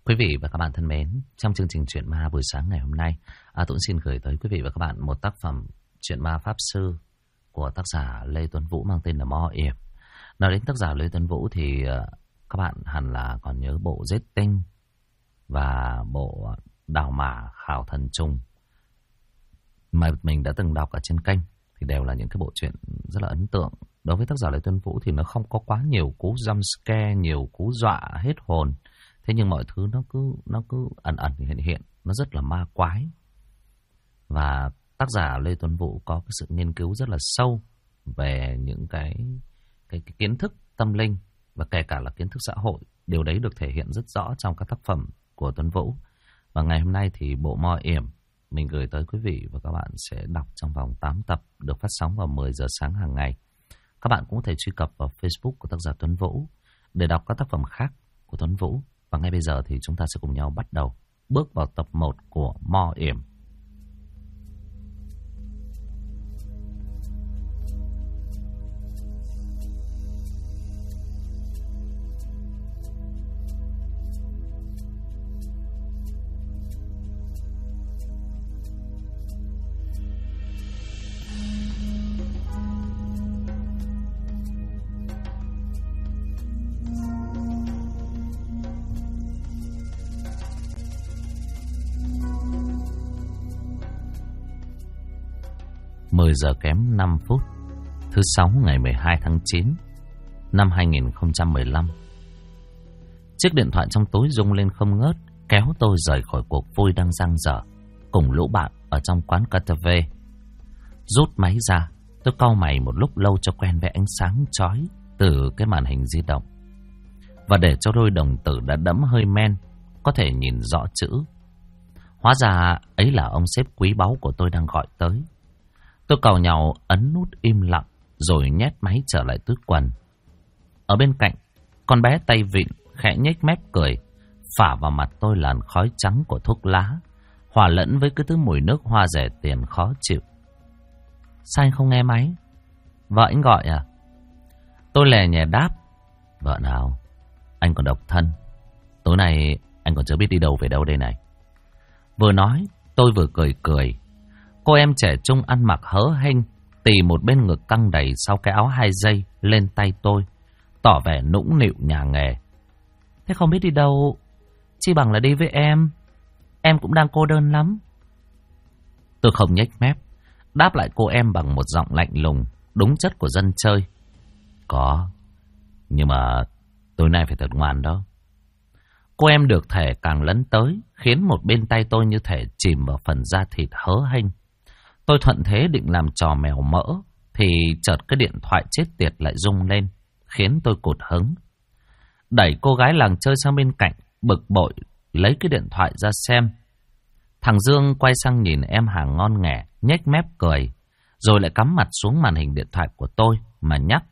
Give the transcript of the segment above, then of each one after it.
Quý vị và các bạn thân mến, trong chương trình Chuyện Ma buổi sáng ngày hôm nay, tôi xin gửi tới quý vị và các bạn một tác phẩm Chuyện Ma Pháp Sư của tác giả Lê Tuấn Vũ mang tên là Mo Yểm. Nói đến tác giả Lê Tuấn Vũ thì các bạn hẳn là còn nhớ bộ Giết Tinh và bộ Đào Mả Khảo Thần Trùng mà mình đã từng đọc ở trên kênh, thì đều là những cái bộ truyện rất là ấn tượng. Đối với tác giả Lê Tuấn Vũ thì nó không có quá nhiều cú jump scare, nhiều cú dọa hết hồn. Thế nhưng mọi thứ nó cứ ẩn ẩn hiện, nó rất là ma quái. Và tác giả Lê Tuấn Vũ có cái sự nghiên cứu rất là sâu về những cái kiến thức tâm linh và kể cả là kiến thức xã hội. Điều đấy được thể hiện rất rõ trong các tác phẩm của Tuấn Vũ. Và ngày hôm nay thì bộ Mo Yểm mình gửi tới quý vị và các bạn sẽ đọc trong vòng 8 tập, được phát sóng vào 10 giờ sáng hàng ngày. Các bạn cũng có thể truy cập vào Facebook của tác giả Tuấn Vũ để đọc các tác phẩm khác của Tuấn Vũ. Và ngay bây giờ thì chúng ta sẽ cùng nhau bắt đầu bước vào tập 1 của Mo Yểm. Mười giờ kém 5 phút, thứ 6 ngày 12 tháng 9 năm 2015. Chiếc điện thoại trong túi rung lên không ngớt, kéo tôi rời khỏi cuộc vui đang dang dở cùng lũ bạn ở trong quán cà-phê. Rút máy ra, tôi cau mày một lúc lâu cho quen với ánh sáng chói từ cái màn hình di động. Và để cho đôi đồng tử đã đẫm hơi men có thể nhìn rõ chữ. Hóa ra ấy là ông sếp quý báu của tôi đang gọi tới. Tôi càu nhàu ấn nút im lặng rồi nhét máy trở lại túi quần. Ở bên cạnh, con bé tay vịn khẽ nhếch mép cười, phả vào mặt tôi làn khói trắng của thuốc lá, hòa lẫn với cái thứ mùi nước hoa rẻ tiền khó chịu. Sao anh không nghe máy? Vợ anh gọi à? Tôi lè nhè đáp. Vợ nào? Anh còn độc thân. Tối nay anh còn chưa biết đi đâu về đâu đây này. Vừa nói, tôi vừa cười cười. Cô em trẻ trung ăn mặc hớ hênh, tì một bên ngực căng đầy sau cái áo 2 dây lên tay tôi, tỏ vẻ nũng nịu nhà nghề. Thế không biết đi đâu, chi bằng là đi với em cũng đang cô đơn lắm. Tôi không nhếch mép, đáp lại cô em bằng một giọng lạnh lùng, đúng chất của dân chơi. Có, nhưng mà tối nay phải thật ngoan đó. Cô em được thể càng lấn tới, khiến một bên tay tôi như thể chìm vào phần da thịt hớ hênh. Tôi thuận thế định làm trò mèo mỡ, thì chợt cái điện thoại chết tiệt lại rung lên, khiến tôi cụt hứng. Đẩy cô gái làng chơi sang bên cạnh, bực bội, lấy cái điện thoại ra xem. Thằng Dương quay sang nhìn em hàng ngon nghẻ, nhếch mép cười, rồi lại cắm mặt xuống màn hình điện thoại của tôi mà nhắc.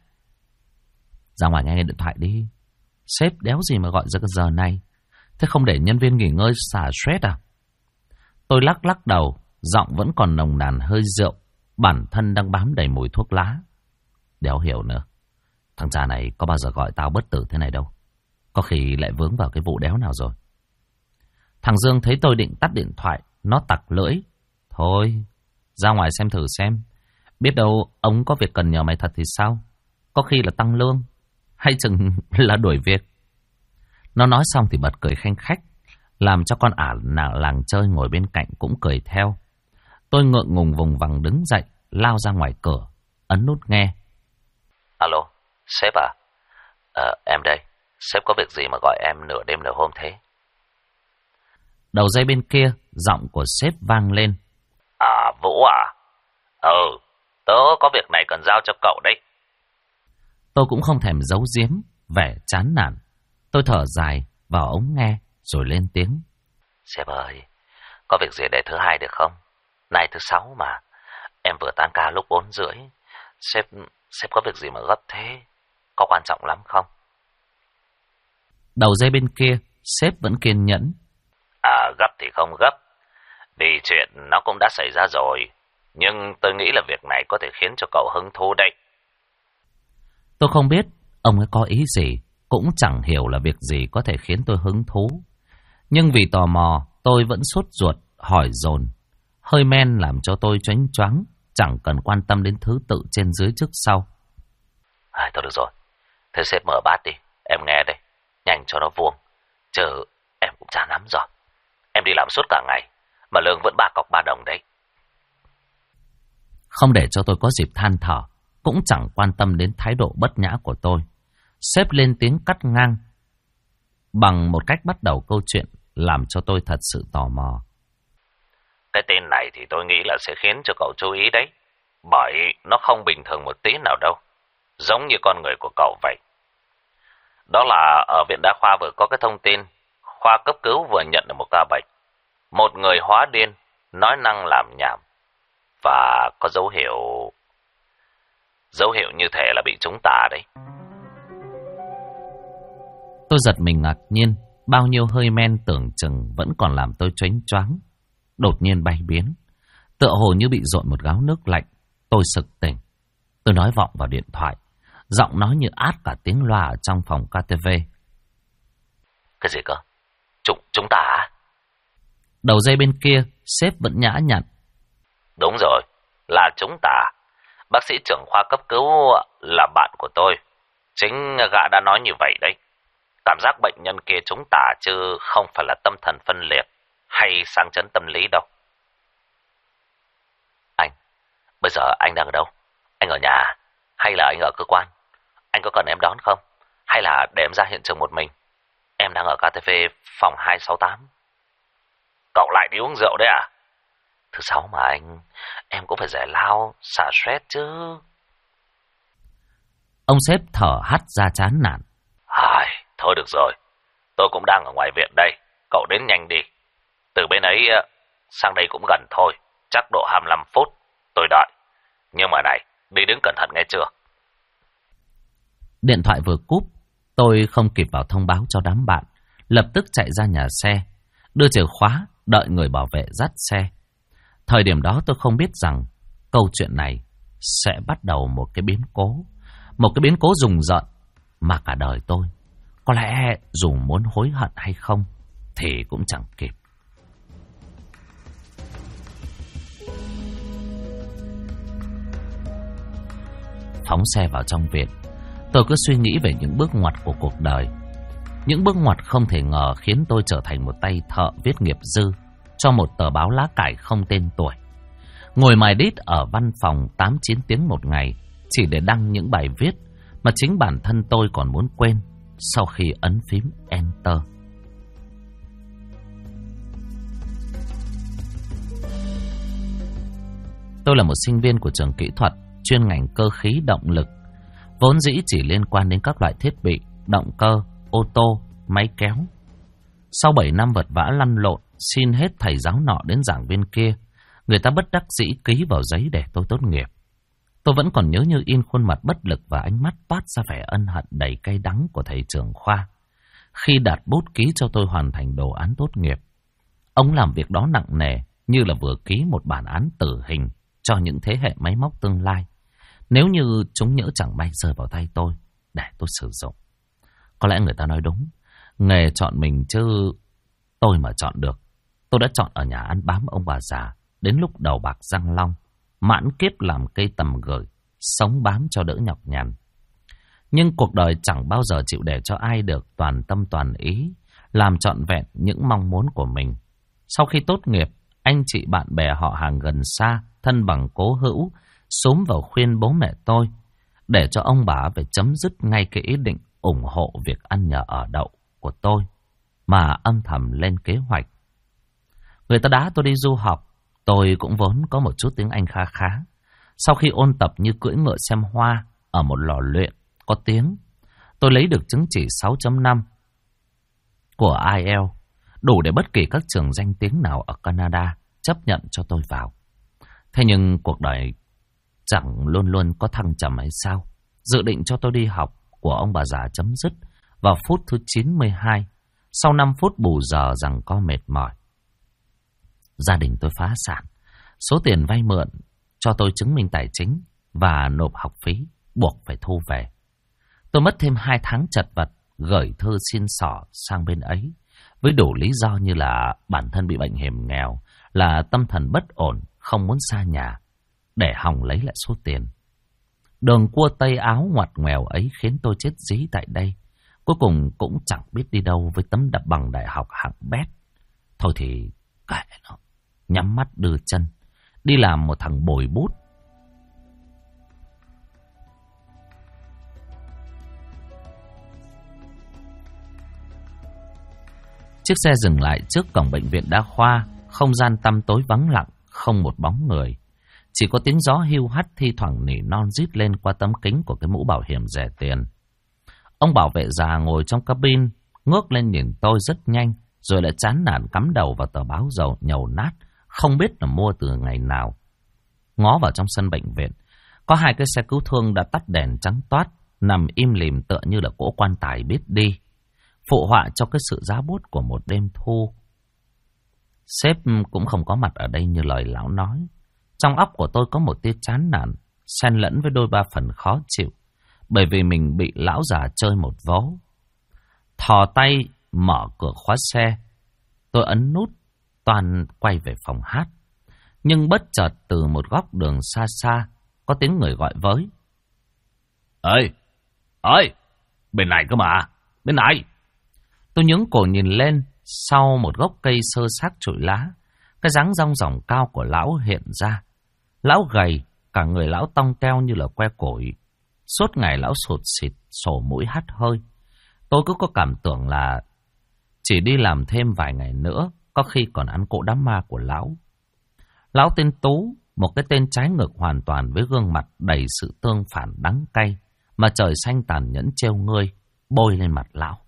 Ra ngoài nghe điện thoại đi, sếp đéo gì mà gọi ra cái giờ này. Thế không để nhân viên nghỉ ngơi xả stress à? Tôi lắc đầu, giọng vẫn còn nồng nàn hơi rượu, bản thân đang bám đầy mùi thuốc lá. Đéo hiểu nữa, thằng cha này có bao giờ gọi tao bất tử thế này đâu. Có khi lại vướng vào cái vụ đéo nào rồi. Thằng Dương thấy tôi định tắt điện thoại, nó tặc lưỡi. Thôi, ra ngoài xem thử xem. Biết đâu ông có việc cần nhờ mày thật thì sao? Có khi là tăng lương, hay chừng là đuổi việc. Nó nói xong thì bật cười khanh khách, làm cho con ả làng chơi ngồi bên cạnh cũng cười theo. Tôi ngượng ngùng vùng vằng đứng dậy, lao ra ngoài cửa, ấn nút nghe. Alo, sếp à? Em đây, sếp có việc gì mà gọi em nửa đêm nửa hôm thế? Đầu dây bên kia, giọng của sếp vang lên. À, Vũ à? Tớ có việc này cần giao cho cậu đấy. Tôi cũng không thèm giấu giếm, vẻ chán nản. Tôi thở dài vào ống nghe, rồi lên tiếng. Sếp ơi, có việc gì để thứ hai được không? Nay thứ 6 mà, em vừa tan ca lúc 4:30. Sếp có việc gì mà gấp thế? Có quan trọng lắm không? Đầu dây bên kia, sếp vẫn kiên nhẫn. À, gấp thì không gấp, vì chuyện nó cũng đã xảy ra rồi. Nhưng tôi nghĩ là việc này có thể khiến cho cậu hứng thú đấy. Tôi không biết ông ấy có ý gì, cũng chẳng hiểu là việc gì có thể khiến tôi hứng thú. Nhưng vì tò mò, tôi vẫn sốt ruột, hỏi dồn. Hơi men làm cho tôi choáng choáng, chẳng cần quan tâm đến thứ tự trên dưới trước sau. Thôi được rồi, thế sếp mở bát đi, em nghe đây, nhanh cho nó vuông. Chứ em cũng chán lắm rồi. Em đi làm suốt cả ngày, mà lương vẫn 3 cọc 3 đồng đấy. Không để cho tôi có dịp than thở, cũng chẳng quan tâm đến thái độ bất nhã của tôi. Sếp lên tiếng cắt ngang bằng một cách bắt đầu câu chuyện, làm cho tôi thật sự tò mò. Cái tên này thì tôi nghĩ là sẽ khiến cho cậu chú ý đấy. Bởi nó không bình thường một tí nào đâu. Giống như con người của cậu vậy. Đó là ở viện đa khoa vừa có cái thông tin, khoa cấp cứu vừa nhận được một ca bệnh. Một người hóa điên, nói năng làm nhảm. Và có dấu hiệu như thể là bị trúng tà đấy. Tôi giật mình ngạc nhiên, bao nhiêu hơi men tưởng chừng vẫn còn làm tôi choáng choáng. Đột nhiên bay biến, tựa hồ như bị dội một gáo nước lạnh. Tôi sực tỉnh. Tôi nói vọng vào điện thoại, giọng nói như át cả tiếng loa ở trong phòng KTV. Cái gì cơ? Chúng ta à? Đầu dây bên kia, sếp vẫn nhã nhặn. Đúng rồi, là chúng ta. Bác sĩ trưởng khoa cấp cứu là bạn của tôi. Chính gã đã nói như vậy đấy. Cảm giác bệnh nhân kia chúng ta chứ không phải là tâm thần phân liệt hay sang chấn tâm lý đâu. Anh, bây giờ anh đang ở đâu? Anh ở nhà hay là anh ở cơ quan? Anh có cần em đón không? Hay là để em ra hiện trường một mình? Em đang ở KTV phòng 268. Cậu lại đi uống rượu đấy à? Thứ sáu mà anh, em cũng phải giải lao, xả stress chứ. Ông sếp thở hắt ra chán nản. Thôi được rồi, tôi cũng đang ở ngoài viện đây, cậu đến nhanh đi. Từ bên ấy sang đây cũng gần thôi, chắc độ 25 phút, tôi đợi. Nhưng mà này, đi đứng cẩn thận nghe chưa? Điện thoại vừa cúp, tôi không kịp vào thông báo cho đám bạn, lập tức chạy ra nhà xe, đưa chìa khóa, đợi người bảo vệ dắt xe. Thời điểm đó tôi không biết rằng câu chuyện này sẽ bắt đầu một cái biến cố rùng rợn mà cả đời tôi có lẽ dù muốn hối hận hay không thì cũng chẳng kịp. Phóng xe vào trong viện, tôi cứ suy nghĩ về những bước ngoặt của cuộc đời. Những bước ngoặt không thể ngờ khiến tôi trở thành một tay thợ viết nghiệp dư cho một tờ báo lá cải không tên tuổi. Ngồi mài đít ở văn phòng 8-9 tiếng một ngày chỉ để đăng những bài viết mà chính bản thân tôi còn muốn quên sau khi ấn phím Enter. Tôi là một sinh viên của trường kỹ thuật chuyên ngành cơ khí động lực, vốn dĩ chỉ liên quan đến các loại thiết bị, động cơ, ô tô, máy kéo. Sau 7 năm vật vã lăn lộn, xin hết thầy giáo nọ đến giảng viên kia, người ta bất đắc dĩ ký vào giấy để tôi tốt nghiệp. Tôi vẫn còn nhớ như in khuôn mặt bất lực và ánh mắt toát ra vẻ ân hận đầy cay đắng của thầy trưởng khoa khi đặt bút ký cho tôi hoàn thành đồ án tốt nghiệp. Ông làm việc đó nặng nề như là vừa ký một bản án tử hình cho những thế hệ máy móc tương lai, nếu như chúng nhỡ chẳng may rơi vào tay tôi để tôi sử dụng. Có lẽ người ta nói đúng, nghề chọn mình chứ tôi mà chọn được. Tôi đã chọn ở nhà ăn bám ông bà già đến lúc đầu bạc răng long, mãn kiếp làm cây tầm gửi, sống bám cho đỡ nhọc nhằn. Nhưng cuộc đời chẳng bao giờ chịu để cho ai được toàn tâm toàn ý làm trọn vẹn những mong muốn của mình. Sau khi tốt nghiệp, anh chị bạn bè họ hàng gần xa, thân bằng cố hữu xúm vào khuyên bố mẹ tôi để cho ông bà phải chấm dứt ngay cái ý định ủng hộ việc ăn nhờ ở đậu của tôi, mà âm thầm lên kế hoạch. Người ta đá tôi đi du học, tôi cũng vốn có một chút tiếng Anh khá khá. Sau khi ôn tập như cưỡi ngựa xem hoa ở một lò luyện có tiếng, tôi lấy được chứng chỉ 6.5 của IELTS, đủ để bất kỳ các trường danh tiếng nào ở Canada chấp nhận cho tôi vào. Thế nhưng cuộc đời chẳng luôn luôn có thăng trầm hay sao? Dự định cho tôi đi học của ông bà già chấm dứt vào phút thứ 92, sau 5 phút bù giờ rằng co mệt mỏi. Gia đình tôi phá sản, số tiền vay mượn cho tôi chứng minh tài chính và nộp học phí buộc phải thu về. Tôi mất thêm 2 tháng chật vật gửi thư xin xỏ sang bên ấy với đủ lý do như là bản thân bị bệnh hiểm nghèo, là tâm thần bất ổn, không muốn xa nhà, để hòng lấy lại số tiền. Đường cua tây áo ngoặt ngoèo ấy khiến tôi chết dí tại đây. Cuối cùng cũng chẳng biết đi đâu với tấm đập bằng đại học hạng bét. Thôi thì kệ nó, nhắm mắt đưa chân, đi làm một thằng bồi bút. Chiếc xe dừng lại trước cổng bệnh viện đa khoa, không gian tăm tối vắng lặng, không một bóng người. Chỉ có tiếng gió hiu hắt thi thoảng nỉ non rít lên qua tấm kính của cái mũ bảo hiểm rẻ tiền. Ông bảo vệ già ngồi trong cabin, ngước lên nhìn tôi rất nhanh, rồi lại chán nản cắm đầu vào tờ báo dầu nhầu nát, không biết là mua từ ngày nào. Ngó vào trong sân bệnh viện, có hai cái xe cứu thương đã tắt đèn trắng toát, nằm im lìm tựa như là cỗ quan tài biết đi, phụ họa cho cái sự giá bút của một đêm thu. Sếp cũng không có mặt ở đây như lời lão nói. Trong óc của tôi có một tia chán nản, xen lẫn với đôi ba phần khó chịu, bởi vì mình bị lão già chơi một vố. Thò tay mở cửa khóa xe, tôi ấn nút, toàn quay về phòng hát. Nhưng bất chợt từ một góc đường xa xa, có tiếng người gọi với. Ơi, ơi, bên này cơ mà, bên này. Tôi nhướng cổ nhìn lên, sau một gốc cây sơ xác trụi lá, cái dáng rong ròng cao của lão hiện ra. Lão gầy, cả người lão tong teo như là que củi. Suốt ngày lão sụt xịt, sổ mũi hắt hơi. Tôi cứ có cảm tưởng là chỉ đi làm thêm vài ngày nữa, có khi còn ăn cỗ đám ma của lão. Lão tên Tú, một cái tên trái ngược hoàn toàn với gương mặt đầy sự tương phản đắng cay, mà trời xanh tàn nhẫn trêu ngươi, bôi lên mặt lão.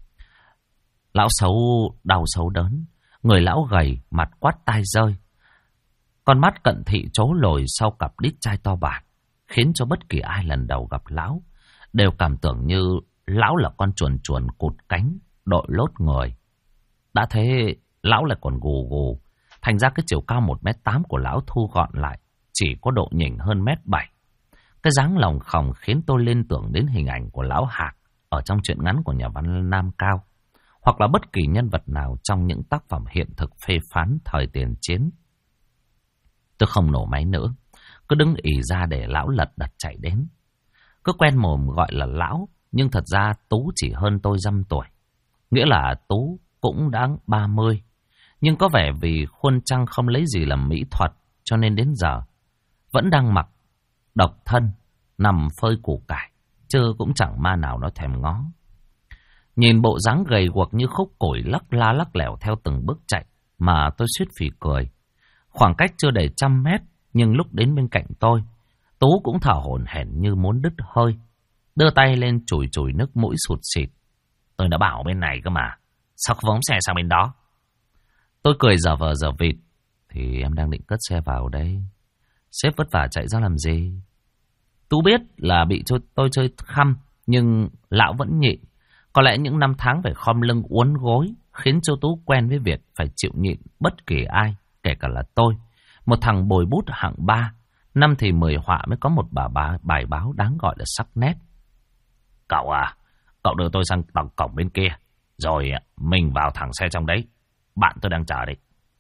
Lão xấu, đau xấu đớn, người lão gầy, mặt quắt tai rơi. Con mắt cận thị trố lồi sau cặp đít chai to bản, khiến cho bất kỳ ai lần đầu gặp lão đều cảm tưởng như lão là con chuồn chuồn cụt cánh, đội lốt người. Đã thế, lão lại còn gù gù, thành ra cái chiều cao 1m8 của lão thu gọn lại, chỉ có độ nhỉnh hơn 1m7. Cái dáng lòng khòng khiến tôi liên tưởng đến hình ảnh của lão Hạc ở trong truyện ngắn của nhà văn Nam Cao, hoặc là bất kỳ nhân vật nào trong những tác phẩm hiện thực phê phán thời tiền chiến. Tôi không nổ máy nữa, cứ đứng ì ra để lão lật đật chạy đến. Cứ quen mồm gọi là lão, nhưng thật ra Tú chỉ hơn tôi dăm tuổi. Nghĩa là Tú cũng đã 30. Nhưng có vẻ vì khuôn trăng không lấy gì làm mỹ thuật, cho nên đến giờ vẫn đang mặc độc thân, nằm phơi củ cải, chứ cũng chẳng ma nào nó thèm ngó. Nhìn bộ dáng gầy guộc như khúc củi lắc la lắc lẻo theo từng bước chạy mà tôi suýt phì cười. Khoảng cách chưa đầy 100 mét, nhưng lúc đến bên cạnh tôi, Tú cũng thở hổn hển như muốn đứt hơi, đưa tay lên chùi chùi nước mũi sụt sịt. Tôi đã bảo bên này cơ mà, sao không phóng xe sang bên đó? Tôi cười giờ vờ giờ vịt. Thì em đang định cất xe vào đây, sếp vất vả chạy ra làm gì? Tú biết là bị tôi chơi khăm, nhưng lão vẫn nhịn. Có lẽ những năm tháng phải khom lưng uốn gối khiến cho Tú quen với việc phải chịu nhịn bất kỳ ai, kể cả là tôi, một thằng bồi bút hạng 3, năm thì 10 họa mới có một bài báo đáng gọi là sắc nét. Cậu à, cậu đưa tôi sang tầng cổng bên kia, rồi mình vào thẳng xe trong đấy. Bạn tôi đang chờ đấy.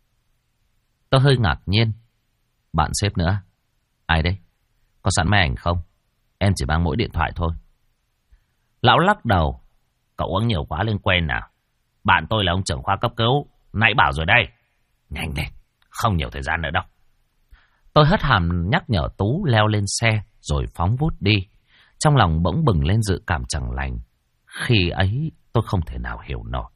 Tôi hơi ngạc nhiên. Bạn sếp nữa? Ai đây? Có sẵn máy ảnh không? Em chỉ mang mỗi điện thoại thôi. Lão lắc đầu. Cậu uống nhiều quá lên quen nào. Bạn tôi là ông trưởng khoa cấp cứu, nãy bảo rồi đây. Nhanh lên, không nhiều thời gian nữa đâu. Tôi hất hàm nhắc nhở Tú leo lên xe rồi phóng vút đi. Trong lòng bỗng bừng lên dự cảm chẳng lành. Khi ấy tôi không thể nào hiểu nổi.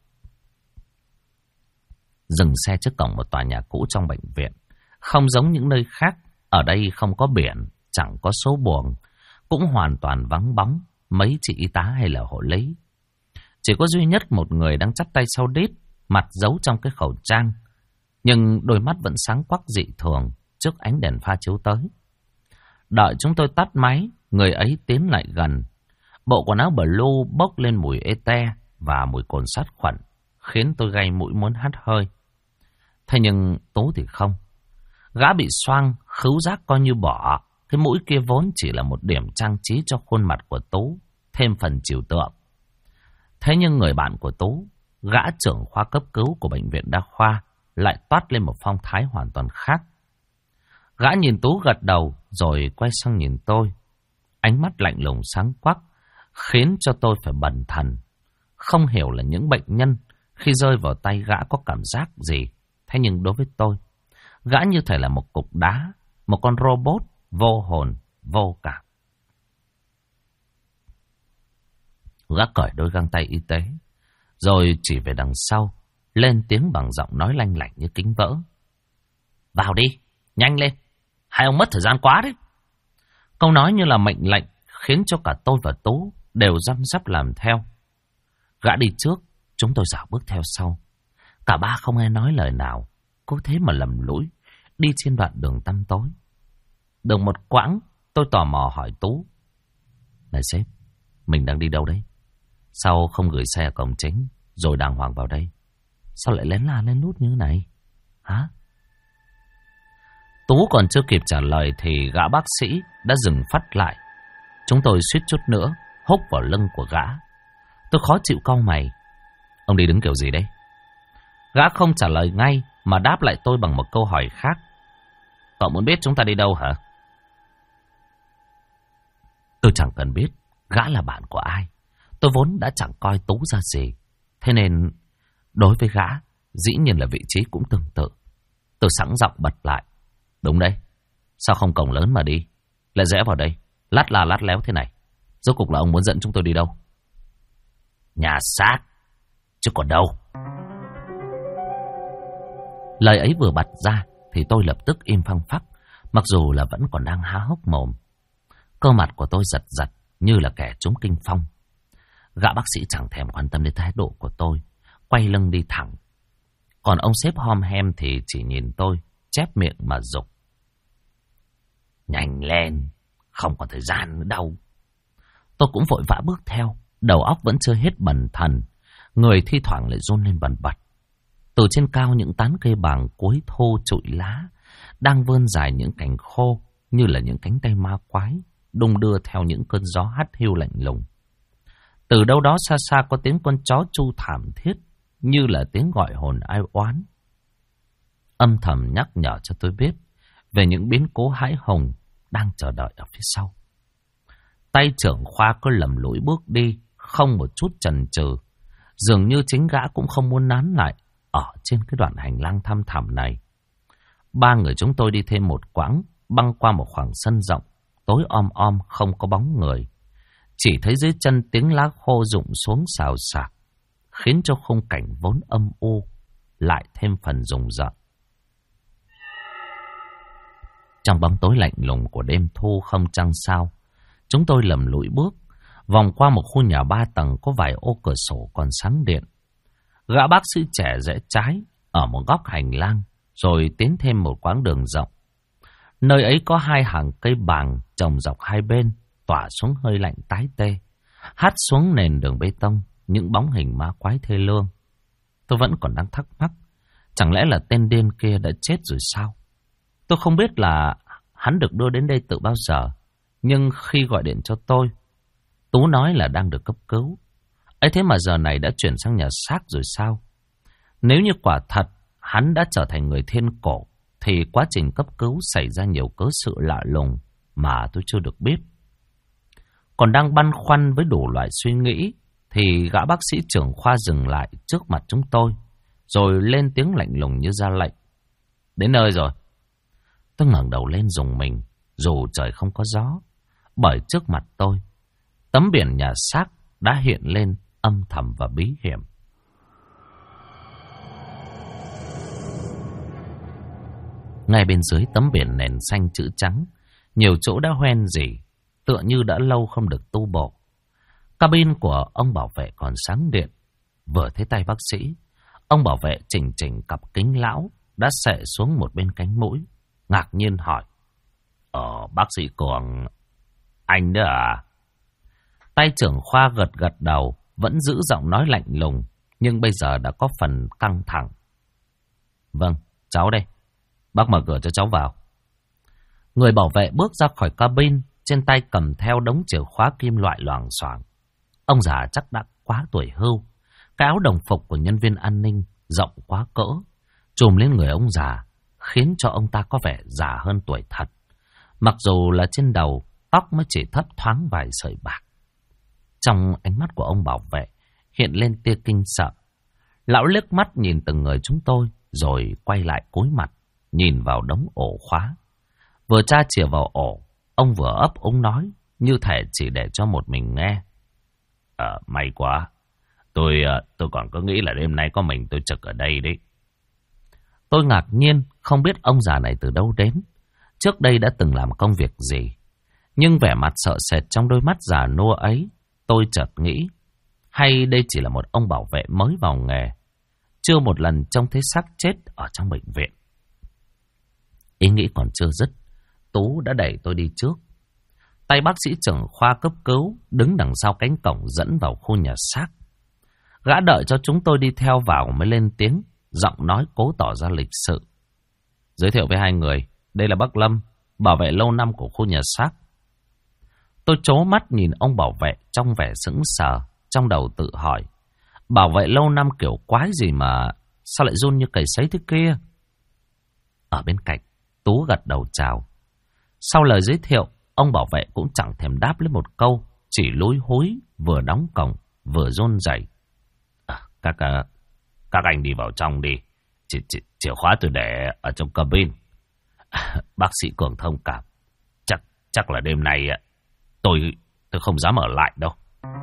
Dừng xe trước cổng một tòa nhà cũ trong bệnh viện. Không giống những nơi khác, ở đây không có biển, chẳng có số buồng, cũng hoàn toàn vắng bóng mấy chị y tá hay là hộ lý. Chỉ có duy nhất một người đang chắp tay sau đít, mặt giấu trong cái khẩu trang, nhưng đôi mắt vẫn sáng quắc dị thường trước ánh đèn pha chiếu tới. Đợi chúng tôi tắt máy, người ấy tiến lại gần. Bộ quần áo blue bốc lên mùi ete và mùi cồn sát khuẩn, khiến tôi gay mũi muốn hắt hơi. Thế nhưng Tú thì không. Gã bị xoang, khứu giác coi như bỏ. Cái mũi kia vốn chỉ là một điểm trang trí cho khuôn mặt của Tú, thêm phần trừu tượng. Thế nhưng người bạn của Tú, gã trưởng khoa cấp cứu của bệnh viện đa khoa lại toát lên một phong thái hoàn toàn khác. Gã nhìn Tú gật đầu rồi quay sang nhìn tôi. Ánh mắt lạnh lùng sáng quắc khiến cho tôi phải bần thần. Không hiểu là những bệnh nhân khi rơi vào tay gã có cảm giác gì. Thế nhưng đối với tôi, gã như thể là một cục đá, một con robot vô hồn, vô cảm. Gã cởi đôi găng tay y tế, rồi chỉ về đằng sau, lên tiếng bằng giọng nói lanh lảnh như kính vỡ. Vào đi, nhanh lên, hai ông mất thời gian quá đấy. Câu nói như là mệnh lệnh khiến cho cả tôi và Tú đều răm rắp làm theo. Gã đi trước, chúng tôi dạo bước theo sau. Cả ba không ai nói lời nào, cố thế mà lầm lũi, đi trên đoạn đường tăm tối. Được một quãng, tôi tò mò hỏi Tú. Này sếp, mình đang đi đâu đấy? Sao không gửi xe ở cổng chính, rồi đàng hoàng vào đây? Sao lại lén la lén lút như thế này? Hả? Tú còn chưa kịp trả lời thì gã bác sĩ đã dừng phắt lại. Chúng tôi suýt chút nữa húc vào lưng của gã. Tôi khó chịu cau mày. Ông đi đứng kiểu gì đấy? Gã không trả lời ngay mà đáp lại tôi bằng một câu hỏi khác. Cậu muốn biết chúng ta đi đâu hả? Tôi chẳng cần biết gã là bạn của ai. Tôi vốn đã chẳng coi Tú ra gì. Thế nên đối với gã, dĩ nhiên là vị trí cũng tương tự. Tôi sẵn giọng bật lại. Đúng đấy. Sao không cổng lớn mà đi, lại rẽ vào đây, lát la lát léo thế này? Rốt cuộc là ông muốn dẫn chúng tôi đi đâu? Nhà xác, chứ còn đâu. Lời ấy vừa bật ra thì tôi lập tức im phăng phắc, mặc dù là vẫn còn đang há hốc mồm. Cơ mặt của tôi giật giật như là kẻ trúng kinh phong. Gã bác sĩ chẳng thèm quan tâm đến thái độ của tôi, quay lưng đi thẳng. Còn ông sếp hom hem thì chỉ nhìn tôi, chép miệng mà giục. Nhanh lên, không còn thời gian nữa đâu. Tôi cũng vội vã bước theo, đầu óc vẫn chưa hết bần thần, người thi thoảng lại run lên bần bật. Từ trên cao những tán cây bàng cuối thô trụi lá, đang vươn dài những cành khô như là những cánh tay ma quái, đung đưa theo những cơn gió hắt hiu lạnh lùng. Từ đâu đó xa xa có tiếng con chó tru thảm thiết, như là tiếng gọi hồn ai oán. Âm thầm nhắc nhở cho tôi biết về những biến cố hãi hùng đang chờ đợi ở phía sau. Tay trưởng khoa cứ lầm lũi bước đi, không một chút chần chừ. Dường như chính gã cũng không muốn nán lại ở trên cái đoạn hành lang thăm thẳm này. Ba người chúng tôi đi thêm một quãng, băng qua một khoảng sân rộng, tối om om không có bóng người. Chỉ thấy dưới chân tiếng lá khô rụng xuống xào xạc, khiến cho khung cảnh vốn âm u lại thêm phần rùng rợn. Trong bóng tối lạnh lùng của đêm thu không trăng sao, chúng tôi lầm lũi bước, vòng qua một khu nhà 3 tầng có vài ô cửa sổ còn sáng điện. Gã bác sĩ trẻ rẽ trái ở một góc hành lang, rồi tiến thêm một quãng đường rộng. Nơi ấy có hai hàng cây bàng trồng dọc hai bên, tỏa xuống hơi lạnh tái tê, hắt xuống nền đường bê tông những bóng hình ma quái thê lương. Tôi vẫn còn đang thắc mắc, chẳng lẽ là tên điên kia đã chết rồi sao? Tôi không biết là hắn được đưa đến đây từ bao giờ, nhưng khi gọi điện cho tôi, Tú nói là đang được cấp cứu. Ấy thế mà giờ này đã chuyển sang nhà xác rồi sao? Nếu như quả thật hắn đã trở thành người thiên cổ, thì quá trình cấp cứu xảy ra nhiều cớ sự lạ lùng mà tôi chưa được biết. Còn đang băn khoăn với đủ loại suy nghĩ, thì gã bác sĩ trưởng khoa dừng lại trước mặt chúng tôi, rồi lên tiếng lạnh lùng như ra lệnh. Đến nơi rồi. Tôi ngẩng đầu lên rùng mình, dù trời không có gió, bởi trước mặt tôi, tấm biển nhà xác đã hiện lên âm thầm và bí hiểm. Ngay bên dưới tấm biển nền xanh chữ trắng, nhiều chỗ đã hoen rỉ, tựa như đã lâu không được tu bổ. Cabin của ông bảo vệ còn sáng điện. Vừa thấy tay bác sĩ, ông bảo vệ chỉnh chỉnh cặp kính lão đã xệ xuống một bên cánh mũi, ngạc nhiên hỏi. Bác sĩ Cường, anh đó à? Tay trưởng khoa gật gật đầu, vẫn giữ giọng nói lạnh lùng, nhưng bây giờ đã có phần căng thẳng. Vâng, cháu đây. Bác mở cửa cho cháu vào. Người bảo vệ bước ra khỏi cabin, trên tay cầm theo đống chìa khóa kim loại loảng xoảng. Ông già chắc đã quá tuổi hưu, Cái áo đồng phục của nhân viên an ninh rộng quá cỡ, trùm lên người ông già, khiến cho ông ta có vẻ già hơn tuổi thật. Mặc dù là trên đầu, tóc mới chỉ thấp thoáng vài sợi bạc. Trong ánh mắt của ông bảo vệ hiện lên tia kinh sợ. Lão liếc mắt nhìn từng người chúng tôi, rồi quay lại cúi mặt, nhìn vào đống ổ khóa. Vừa tra chìa vào ổ, ông vừa ấp úng nói, như thể chỉ để cho một mình nghe. May quá. Tôi còn có nghĩ là đêm nay có mình tôi trực ở đây đấy. Tôi ngạc nhiên, không biết ông già này từ đâu đến. Trước đây đã từng làm công việc gì. Nhưng vẻ mặt sợ sệt trong đôi mắt già nua ấy, tôi chợt nghĩ, hay đây chỉ là một ông bảo vệ mới vào nghề, chưa một lần trông thấy xác chết ở trong bệnh viện. Ý nghĩ còn chưa dứt, Tú đã đẩy tôi đi trước. Tay bác sĩ trưởng khoa cấp cứu đứng đằng sau cánh cổng dẫn vào khu nhà xác. Gã đợi cho chúng tôi đi theo vào mới lên tiếng, giọng nói cố tỏ ra lịch sự. Giới thiệu với hai người, đây là bác Lâm, bảo vệ lâu năm của khu nhà xác. Tôi trố mắt nhìn ông bảo vệ trong vẻ sững sờ, trong đầu tự hỏi. Bảo vệ lâu năm kiểu quái gì mà sao lại run như cầy sấy thế kia? Ở bên cạnh, Tú gật đầu chào. Sau lời giới thiệu, ông bảo vệ cũng chẳng thèm đáp lấy một câu, chỉ lúi húi vừa đóng cổng vừa run rẩy. Các anh đi vào trong đi. Chìa khóa tôi để ở trong cabin. Bác sĩ Cường thông cảm. Chắc là đêm nay tôi không dám ở lại đâu.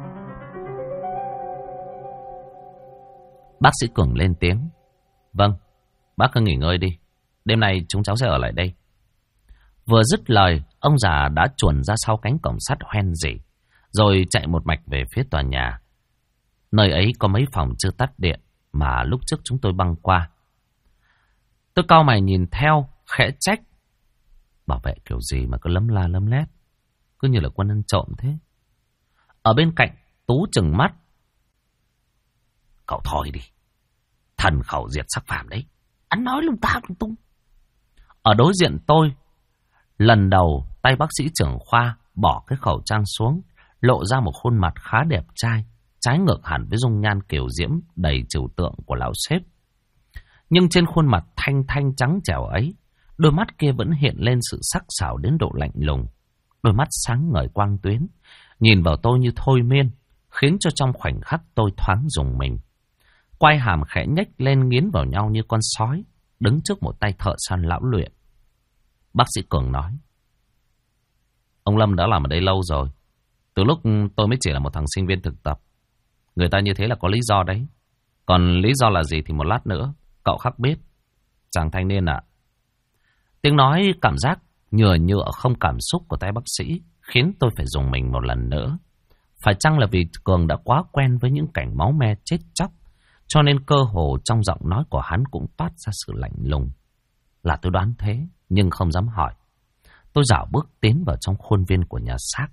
Bác sĩ Cường lên tiếng. Vâng, bác cứ nghỉ ngơi đi. Đêm nay chúng cháu sẽ ở lại đây. Vừa dứt lời, ông già đã chuồn ra sau cánh cổng sắt hoen rỉ, rồi chạy một mạch về phía tòa nhà. Nơi ấy có mấy phòng chưa tắt điện mà lúc trước chúng tôi băng qua. Tôi cau mày nhìn theo, khẽ trách. Bảo vệ kiểu gì mà cứ lấm la lấm lét, cứ như là quân ăn trộm thế. Ở bên cạnh, Tú trừng mắt. Cậu thôi đi, thần khẩu diệt sắc phàm đấy, anh nói lung ta lung tung. Ở đối diện tôi, lần đầu tay bác sĩ trưởng khoa bỏ cái khẩu trang xuống, lộ ra một khuôn mặt khá đẹp trai, trái ngược hẳn với dung nhan kiều diễm đầy trừu tượng của lão sếp. Nhưng trên khuôn mặt thanh thanh trắng trẻo ấy, đôi mắt kia vẫn hiện lên sự sắc sảo đến độ lạnh lùng. Đôi mắt sáng ngời quang tuyến, nhìn vào tôi như thôi miên, khiến cho trong khoảnh khắc tôi thoáng rùng mình. Quai hàm khẽ nhếch lên nghiến vào nhau như con sói, đứng trước một tay thợ săn lão luyện. Bác sĩ Cường nói. Ông Lâm đã làm ở đây lâu rồi. Từ lúc tôi mới chỉ là một thằng sinh viên thực tập. Người ta như thế là có lý do đấy. Còn lý do là gì thì một lát nữa cậu khắc biết. Chàng thanh niên ạ. Tiếng nói cảm giác nhựa không cảm xúc của tay bác sĩ khiến tôi phải dùng mình một lần nữa. Phải chăng là vì Cường đã quá quen với những cảnh máu me chết chóc, cho nên cơ hồ trong giọng nói của hắn cũng toát ra sự lạnh lùng. Là tôi đoán thế, nhưng không dám hỏi. Tôi dạo bước tiến vào trong khuôn viên của nhà xác.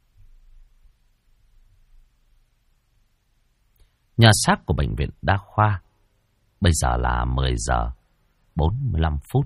Nhà xác của bệnh viện đa khoa. Bây giờ là 10 giờ 45 phút.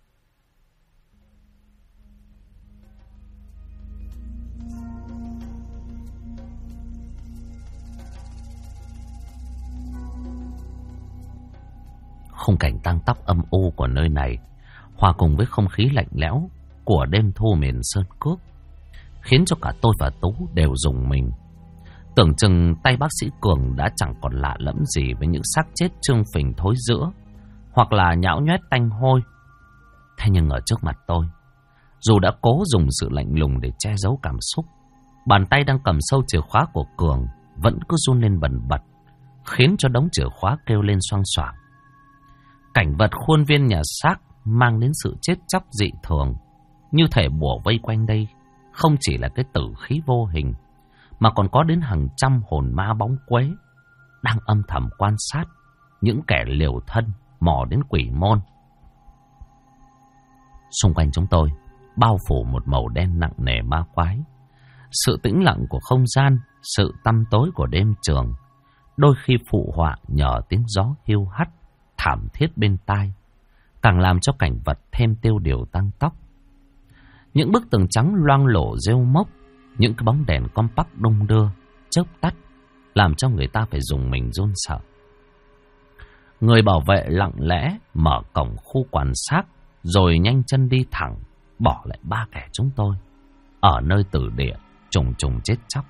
Khung cảnh tang tóc âm u của nơi này hòa cùng với không khí lạnh lẽo của đêm thu miền Sơn Cước khiến cho cả tôi và Tú đều rùng mình. Tưởng chừng tay bác sĩ Cường đã chẳng còn lạ lẫm gì với những xác chết trương phình thối rữa hoặc là nhão nhoét tanh hôi. Thế nhưng ở trước mặt tôi, dù đã cố dùng sự lạnh lùng để che giấu cảm xúc, bàn tay đang cầm sâu chìa khóa của Cường vẫn cứ run lên bần bật, khiến cho đống chìa khóa kêu lên xoang xoảng. Cảnh vật khuôn viên nhà xác mang đến sự chết chóc dị thường, như thể bủa vây quanh đây không chỉ là cái tử khí vô hình, mà còn có đến hàng trăm hồn ma bóng quế đang âm thầm quan sát những kẻ liều thân mò đến quỷ môn. Xung quanh chúng tôi bao phủ một màu đen nặng nề ma quái. Sự tĩnh lặng của không gian, sự tăm tối của đêm trường, đôi khi phụ họa nhờ tiếng gió hiu hắt thảm thiết bên tai, càng làm cho cảnh vật thêm tiêu điều tăng tóc. Những bức tường trắng loang lổ rêu mốc, những cái bóng đèn compact đung đưa, chớp tắt, làm cho người ta phải dùng mình run sợ. Người bảo vệ lặng lẽ mở cổng khu quan sát, rồi nhanh chân đi thẳng, bỏ lại 3 kẻ chúng tôi ở nơi tử địa trùng trùng chết chóc.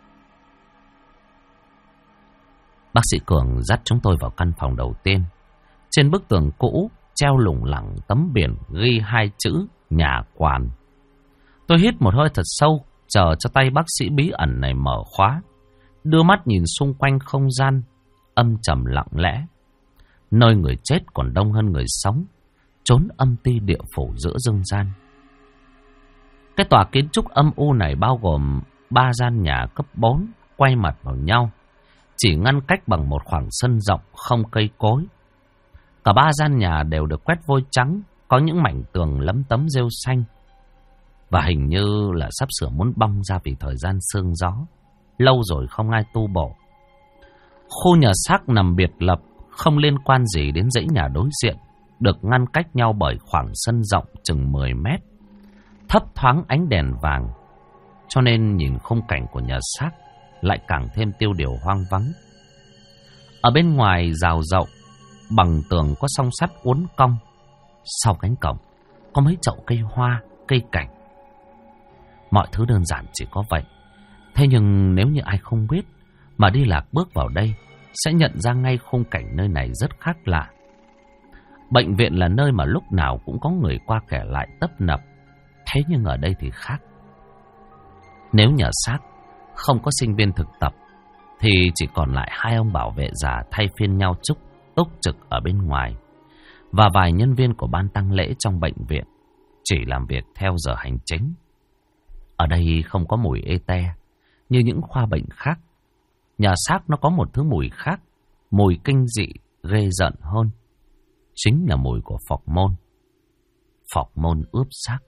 Bác sĩ Cường dắt chúng tôi vào căn phòng đầu tiên. Trên bức tường cũ treo lủng lẳng tấm biển ghi 2 chữ nhà quan. Tôi hít một hơi thật sâu, chờ cho tay bác sĩ bí ẩn này mở khóa, đưa mắt nhìn xung quanh không gian âm trầm lặng lẽ. Nơi người chết còn đông hơn người sống, chốn âm ti địa phủ giữa dương gian. Cái tòa kiến trúc âm u này bao gồm 3 gian nhà cấp 4 quay mặt vào nhau, chỉ ngăn cách bằng một khoảng sân rộng không cây cối. Cả 3 gian nhà đều được quét vôi trắng, có những mảnh tường lấm tấm rêu xanh, và hình như là sắp sửa muốn bong ra vì thời gian sương gió, lâu rồi không ai tu bổ. Khu nhà xác nằm biệt lập, không liên quan gì đến dãy nhà đối diện, được ngăn cách nhau bởi khoảng sân rộng chừng 10 mét, thấp thoáng ánh đèn vàng, cho nên nhìn khung cảnh của nhà xác lại càng thêm tiêu điều hoang vắng. Ở bên ngoài rào rộng, bằng tường có song sắt uốn cong. Sau cánh cổng có mấy chậu cây hoa, cây cảnh. Mọi thứ đơn giản chỉ có vậy. Thế nhưng nếu như ai không biết mà đi lạc bước vào đây, sẽ nhận ra ngay khung cảnh nơi này rất khác lạ. Bệnh viện là nơi mà lúc nào cũng có người qua kẻ lại tấp nập. Thế nhưng ở đây thì khác. Nếu nhà xác không có sinh viên thực tập, thì chỉ còn lại 2 ông bảo vệ già thay phiên nhau túc trực ở bên ngoài, và vài nhân viên của ban tang lễ trong bệnh viện chỉ làm việc theo giờ hành chính. Ở đây không có mùi ê te như những khoa bệnh khác. Nhà xác nó có một thứ mùi khác, mùi kinh dị ghê rợn hơn. Chính là mùi của phọc môn. Phọc môn ướp xác.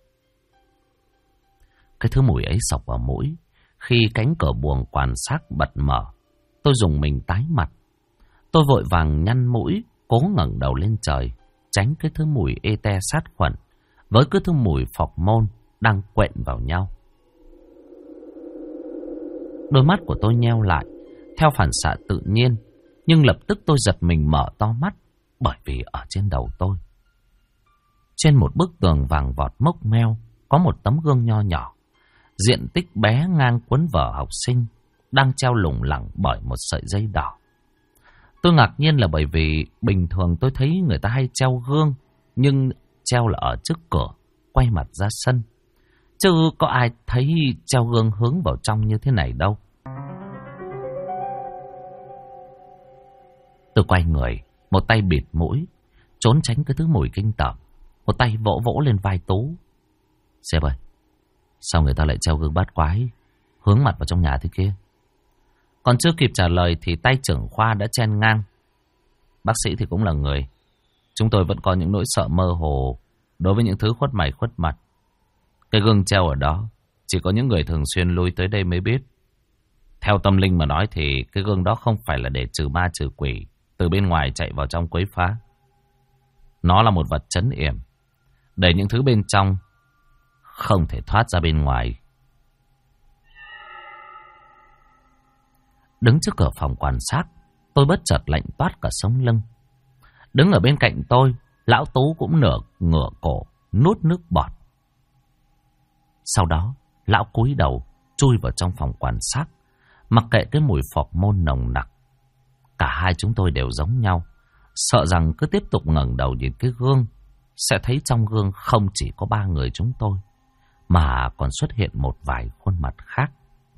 Cái thứ mùi ấy xộc vào mũi. Khi cánh cửa buồng quan xác bật mở, tôi dùng mình tái mặt. Tôi vội vàng nhăn mũi, cố ngẩng đầu lên trời, tránh cái thứ mùi ê te sát khuẩn với cái thứ mùi phọc môn đang quện vào nhau. Đôi mắt của tôi nheo lại theo phản xạ tự nhiên, nhưng lập tức tôi giật mình mở to mắt, bởi vì ở trên đầu tôi, trên một bức tường vàng vọt mốc meo, có một tấm gương nho nhỏ, diện tích bé ngang cuốn vở học sinh, đang treo lủng lẳng bởi một sợi dây đỏ. Tôi ngạc nhiên là bởi vì bình thường tôi thấy người ta hay treo gương, nhưng treo là ở trước cửa, quay mặt ra sân, chứ có ai thấy treo gương hướng vào trong như thế này đâu. Tôi quay người, một tay bịt mũi, trốn tránh cái thứ mùi kinh tởm, một tay vỗ vỗ lên vai Tú. Sếp ơi, sao người ta lại treo gương bát quái hướng mặt vào trong nhà thế kia? Còn chưa kịp trả lời thì tay trưởng khoa đã chen ngang. Bác sĩ thì cũng là người. Chúng tôi vẫn có những nỗi sợ mơ hồ đối với những thứ khuất mày khuất mặt. Cái gương treo ở đó chỉ có những người thường xuyên lui tới đây mới biết. Theo tâm linh mà nói thì cái gương đó không phải là để trừ ma trừ quỷ từ bên ngoài chạy vào trong quấy phá. Nó là một vật trấn yểm, để những thứ bên trong không thể thoát ra bên ngoài. Đứng trước cửa phòng quan sát, tôi bất chợt lạnh toát cả sống lưng. Đứng ở bên cạnh tôi, lão Tú cũng ngửa cổ nuốt nước bọt. Sau đó, lão cúi đầu chui vào trong phòng quan sát, mặc kệ cái mùi phọc môn nồng nặc. Cả hai chúng tôi đều giống nhau, sợ rằng cứ tiếp tục ngẩng đầu nhìn cái gương, sẽ thấy trong gương không chỉ có 3 người chúng tôi, mà còn xuất hiện một vài khuôn mặt khác.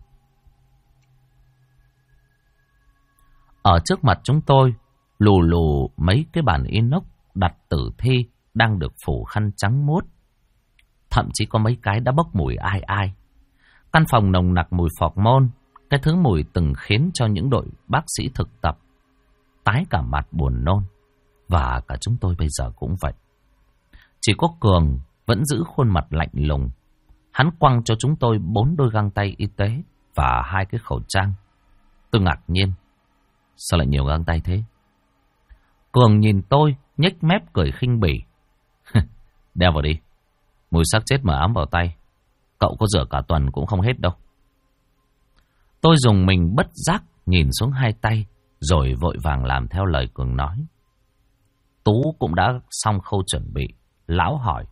Ở trước mặt chúng tôi, lù lù mấy cái bàn inox đặt tử thi đang được phủ khăn trắng muốt. Thậm chí có mấy cái đã bốc mùi ai ai. Căn phòng nồng nặc mùi phọc môn, cái thứ mùi từng khiến cho những đội bác sĩ thực tập tái cả mặt buồn nôn. Và cả chúng tôi bây giờ cũng vậy. Chỉ có Cường vẫn giữ khuôn mặt lạnh lùng. Hắn quăng cho chúng tôi 4 đôi găng tay y tế và 2 cái khẩu trang. Tôi ngạc nhiên. Sao lại nhiều găng tay thế? Cường nhìn tôi, nhếch mép cười khinh bỉ. Đeo vào đi. Mùi xác chết mà ám vào tay, cậu có rửa cả tuần cũng không hết đâu. Tôi dùng mình bất giác nhìn xuống hai tay, rồi vội vàng làm theo lời Cường nói. Tú cũng đã xong khâu chuẩn bị. Lão hỏi.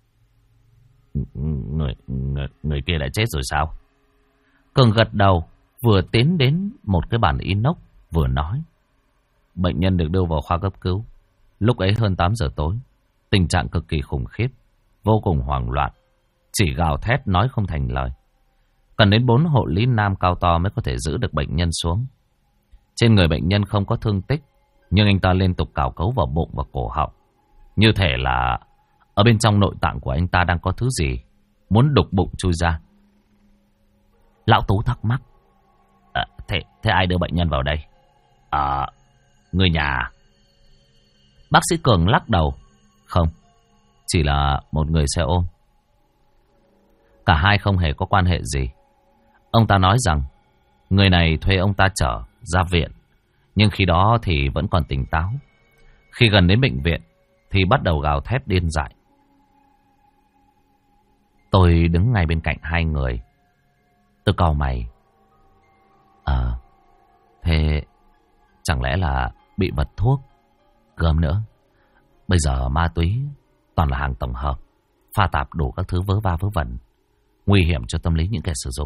Người kia đã chết rồi sao? Cường gật đầu, vừa tiến đến một cái bàn inox, vừa nói. Bệnh nhân được đưa vào khoa cấp cứu. Lúc ấy hơn 8 giờ tối. Tình trạng cực kỳ khủng khiếp, vô cùng hoảng loạn, chỉ gào thét nói không thành lời. Cần đến 4 hộ lý nam cao to mới có thể giữ được bệnh nhân xuống. Trên người bệnh nhân không có thương tích, nhưng anh ta liên tục cào cấu vào bụng và cổ họng, như thể là ở bên trong nội tạng của anh ta đang có thứ gì muốn đục bụng chui ra. Lão Tú thắc mắc. Thế ai đưa bệnh nhân vào đây? Người nhà. Bác sĩ Cường lắc đầu. Không, chỉ là một người xe ôm. Cả hai không hề có quan hệ gì. Ông ta nói rằng người này thuê ông ta chở ra viện, nhưng khi đó thì vẫn còn tỉnh táo. Khi gần đến bệnh viện thì bắt đầu gào thét điên dại. Tôi đứng ngay bên cạnh hai người. Tôi cau mày. Thế chẳng lẽ là bị vật thuốc, gồm nữa. Bây giờ ma túy toàn là hàng tổng hợp, pha tạp đủ các thứ vớ va vớ vẩn, nguy hiểm cho tâm lý những kẻ sử dụng.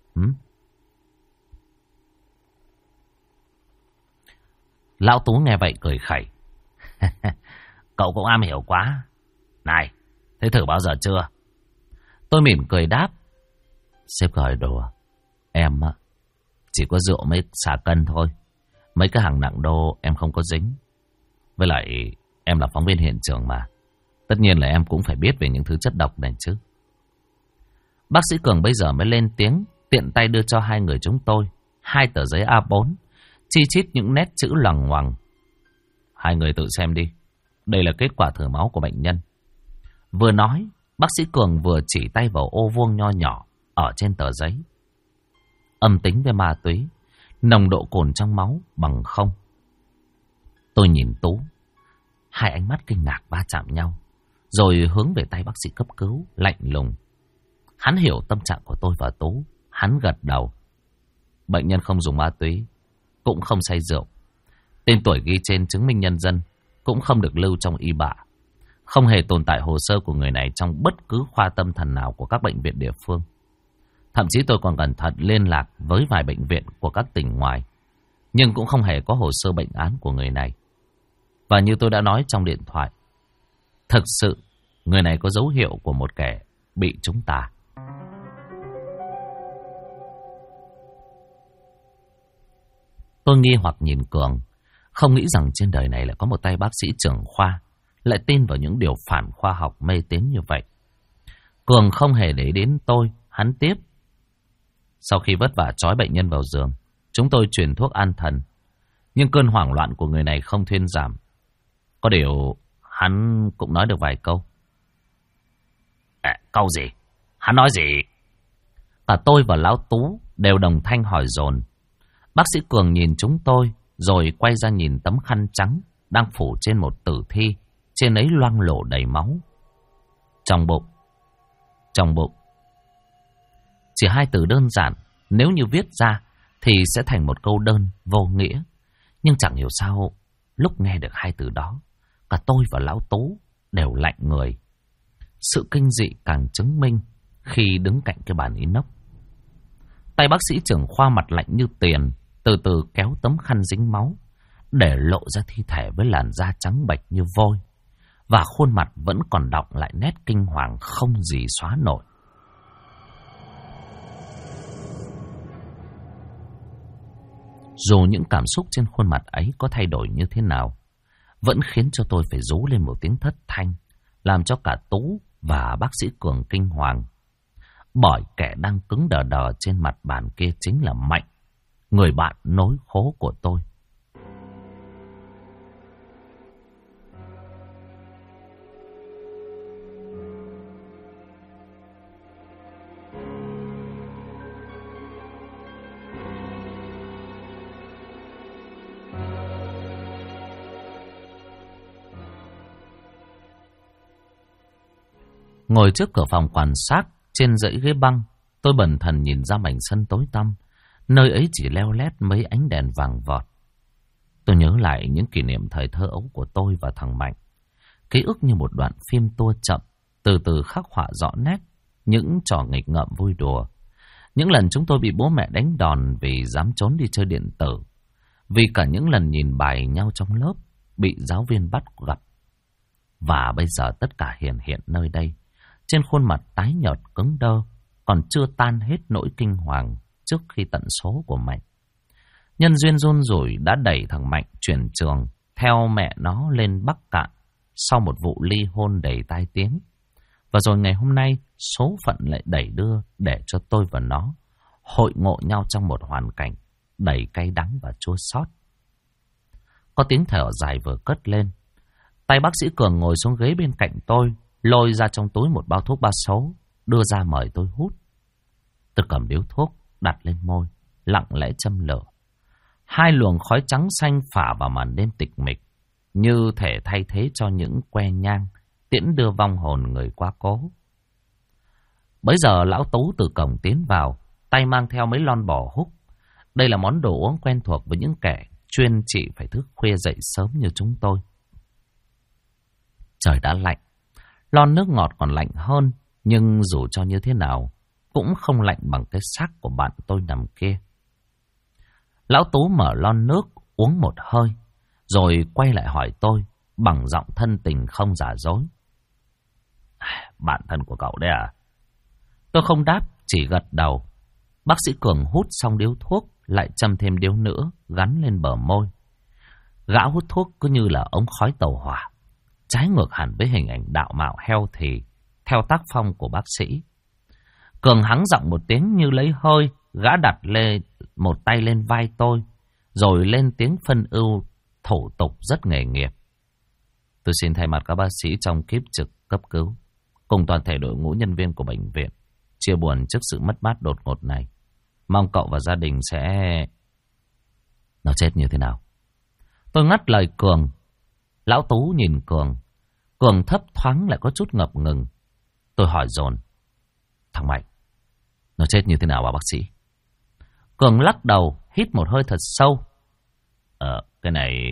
Lão Tú nghe vậy cười khẩy. Cậu cũng am hiểu quá. Này, thế thử bao giờ chưa? Tôi mỉm cười đáp. Sếp cười đùa. Em chỉ có rượu mới xả cân thôi. Mấy cái hàng nặng đô em không có dính. Với lại em là phóng viên hiện trường mà. Tất nhiên là em cũng phải biết về những thứ chất độc này chứ. Bác sĩ Cường bây giờ mới lên tiếng, tiện tay đưa cho hai người chúng tôi 2 tờ giấy A4, chi chít những nét chữ lằng ngoằng. Hai người tự xem đi. Đây là kết quả thử máu của bệnh nhân. Vừa nói, bác sĩ Cường vừa chỉ tay vào ô vuông nho nhỏ ở trên tờ giấy. Âm tính với ma túy, nồng độ cồn trong máu bằng 0. Tôi nhìn Tú, hai ánh mắt kinh ngạc va chạm nhau, rồi hướng về tay bác sĩ cấp cứu, lạnh lùng. Hắn hiểu tâm trạng của tôi và Tú, hắn gật đầu. Bệnh nhân không dùng ma túy, cũng không say rượu. Tên tuổi ghi trên chứng minh nhân dân cũng không được lưu trong y bạ. Không hề tồn tại hồ sơ của người này trong bất cứ khoa tâm thần nào của các bệnh viện địa phương. Thậm chí tôi còn cẩn thận liên lạc với vài bệnh viện của các tỉnh ngoài, nhưng cũng không hề có hồ sơ bệnh án của người này. Và như tôi đã nói trong điện thoại, thực sự người này có dấu hiệu của một kẻ bị chúng ta. Tôi nghi hoặc nhìn Cường, không nghĩ rằng trên đời này lại có một tay bác sĩ trưởng khoa lại tin vào những điều phản khoa học mê tín như vậy. Cường không hề để đến tôi, hắn tiếp. Sau khi vất vả trói bệnh nhân vào giường, chúng tôi truyền thuốc an thần. Nhưng cơn hoảng loạn của người này không thuyên giảm. Có điều hắn cũng nói được vài câu. Câu gì? Hắn nói gì? Cả tôi và Lão Tú đều đồng thanh hỏi dồn. Bác sĩ Cường nhìn chúng tôi, rồi quay ra nhìn tấm khăn trắng đang phủ trên một tử thi, trên ấy loang lổ đầy máu. Trong bụng. Trong bụng. Chỉ 2 từ đơn giản, nếu như viết ra thì sẽ thành một câu đơn vô nghĩa. Nhưng chẳng hiểu sao, lúc nghe được 2 từ đó, cả tôi và Lão Tú đều lạnh người. Sự kinh dị càng chứng minh khi đứng cạnh cái bàn inox. Tay bác sĩ trưởng khoa mặt lạnh như tiền, từ từ kéo tấm khăn dính máu, để lộ ra thi thể với làn da trắng bệch như vôi, và khuôn mặt vẫn còn đọng lại nét kinh hoàng không gì xóa nổi. Dù những cảm xúc trên khuôn mặt ấy có thay đổi như thế nào, vẫn khiến cho tôi phải rú lên một tiếng thất thanh, làm cho cả Tú và bác sĩ Cường kinh hoàng. Bởi kẻ đang cứng đờ đờ trên mặt bàn kia chính là Mạnh, người bạn nối khố của tôi. Ngồi trước cửa phòng quan sát, trên dãy ghế băng, tôi bần thần nhìn ra mảnh sân tối tăm, Nơi ấy chỉ leo lét mấy ánh đèn vàng vọt. Tôi nhớ lại những kỷ niệm thời thơ ấu của tôi và thằng Mạnh. Ký ức như một đoạn phim tua chậm, từ từ khắc họa rõ nét những trò nghịch ngợm vui đùa. Những lần chúng tôi bị bố mẹ đánh đòn vì dám trốn đi chơi điện tử. Vì cả những lần nhìn bài nhau trong lớp, bị giáo viên bắt gặp. Và bây giờ tất cả hiện nơi đây. Trên khuôn mặt tái nhợt cứng đơ, còn chưa tan hết nỗi kinh hoàng trước khi tận số của Mạnh. Nhân duyên run rủi đã đẩy thằng Mạnh chuyển trường theo mẹ nó lên Bắc Cạn sau một vụ ly hôn đầy tai tiếng. Và rồi ngày hôm nay, số phận lại đẩy đưa để cho tôi và nó hội ngộ nhau trong một hoàn cảnh đầy cay đắng và chua xót. Có tiếng thở dài vừa cất lên. Tay bác sĩ Cường ngồi xuống ghế bên cạnh tôi, lôi ra trong túi một bao thuốc 36, đưa ra mời tôi hút. Tôi cầm điếu thuốc, đặt lên môi, lặng lẽ châm lửa. Hai luồng khói trắng xanh phả vào màn đêm tịch mịch, như thể thay thế cho những que nhang tiễn đưa vong hồn người quá cố. Bấy giờ lão Tú từ cổng tiến vào, tay mang theo mấy lon bò húc. Đây là món đồ uống quen thuộc với những kẻ chuyên trị phải thức khuya dậy sớm như chúng tôi. Trời đã lạnh, lon nước ngọt còn lạnh hơn, nhưng dù cho như thế nào cũng không lạnh bằng cái xác của bạn tôi nằm kia. Lão Tú mở lon nước uống một hơi, rồi quay lại hỏi tôi bằng giọng thân tình không giả dối. Bạn thân của cậu đấy à? Tôi không đáp, chỉ gật đầu. Bác sĩ Cường hút xong điếu thuốc, lại châm thêm điếu nữa, gắn lên bờ môi. Gã hút thuốc cứ như là ống khói tàu hỏa, trái ngược hẳn với hình ảnh đạo mạo healthy theo tác phong của bác sĩ. Cường hắng giọng một tiếng như lấy hơi, gã đặt lên một tay lên vai tôi, rồi lên tiếng phân ưu thủ tục rất nghề nghiệp. Tôi xin thay mặt các bác sĩ trong kíp trực cấp cứu, cùng toàn thể đội ngũ nhân viên của bệnh viện, chia buồn trước sự mất mát đột ngột này. Mong cậu và gia đình sẽ... Nó chết như thế nào? Tôi ngắt lời Cường. Lão Tú nhìn Cường. Cường thấp thoáng lại có chút ngập ngừng. Tôi hỏi dồn. Thằng Mạnh, nó chết như thế nào bà bác sĩ? Cường lắc đầu, hít một hơi thật sâu. Cái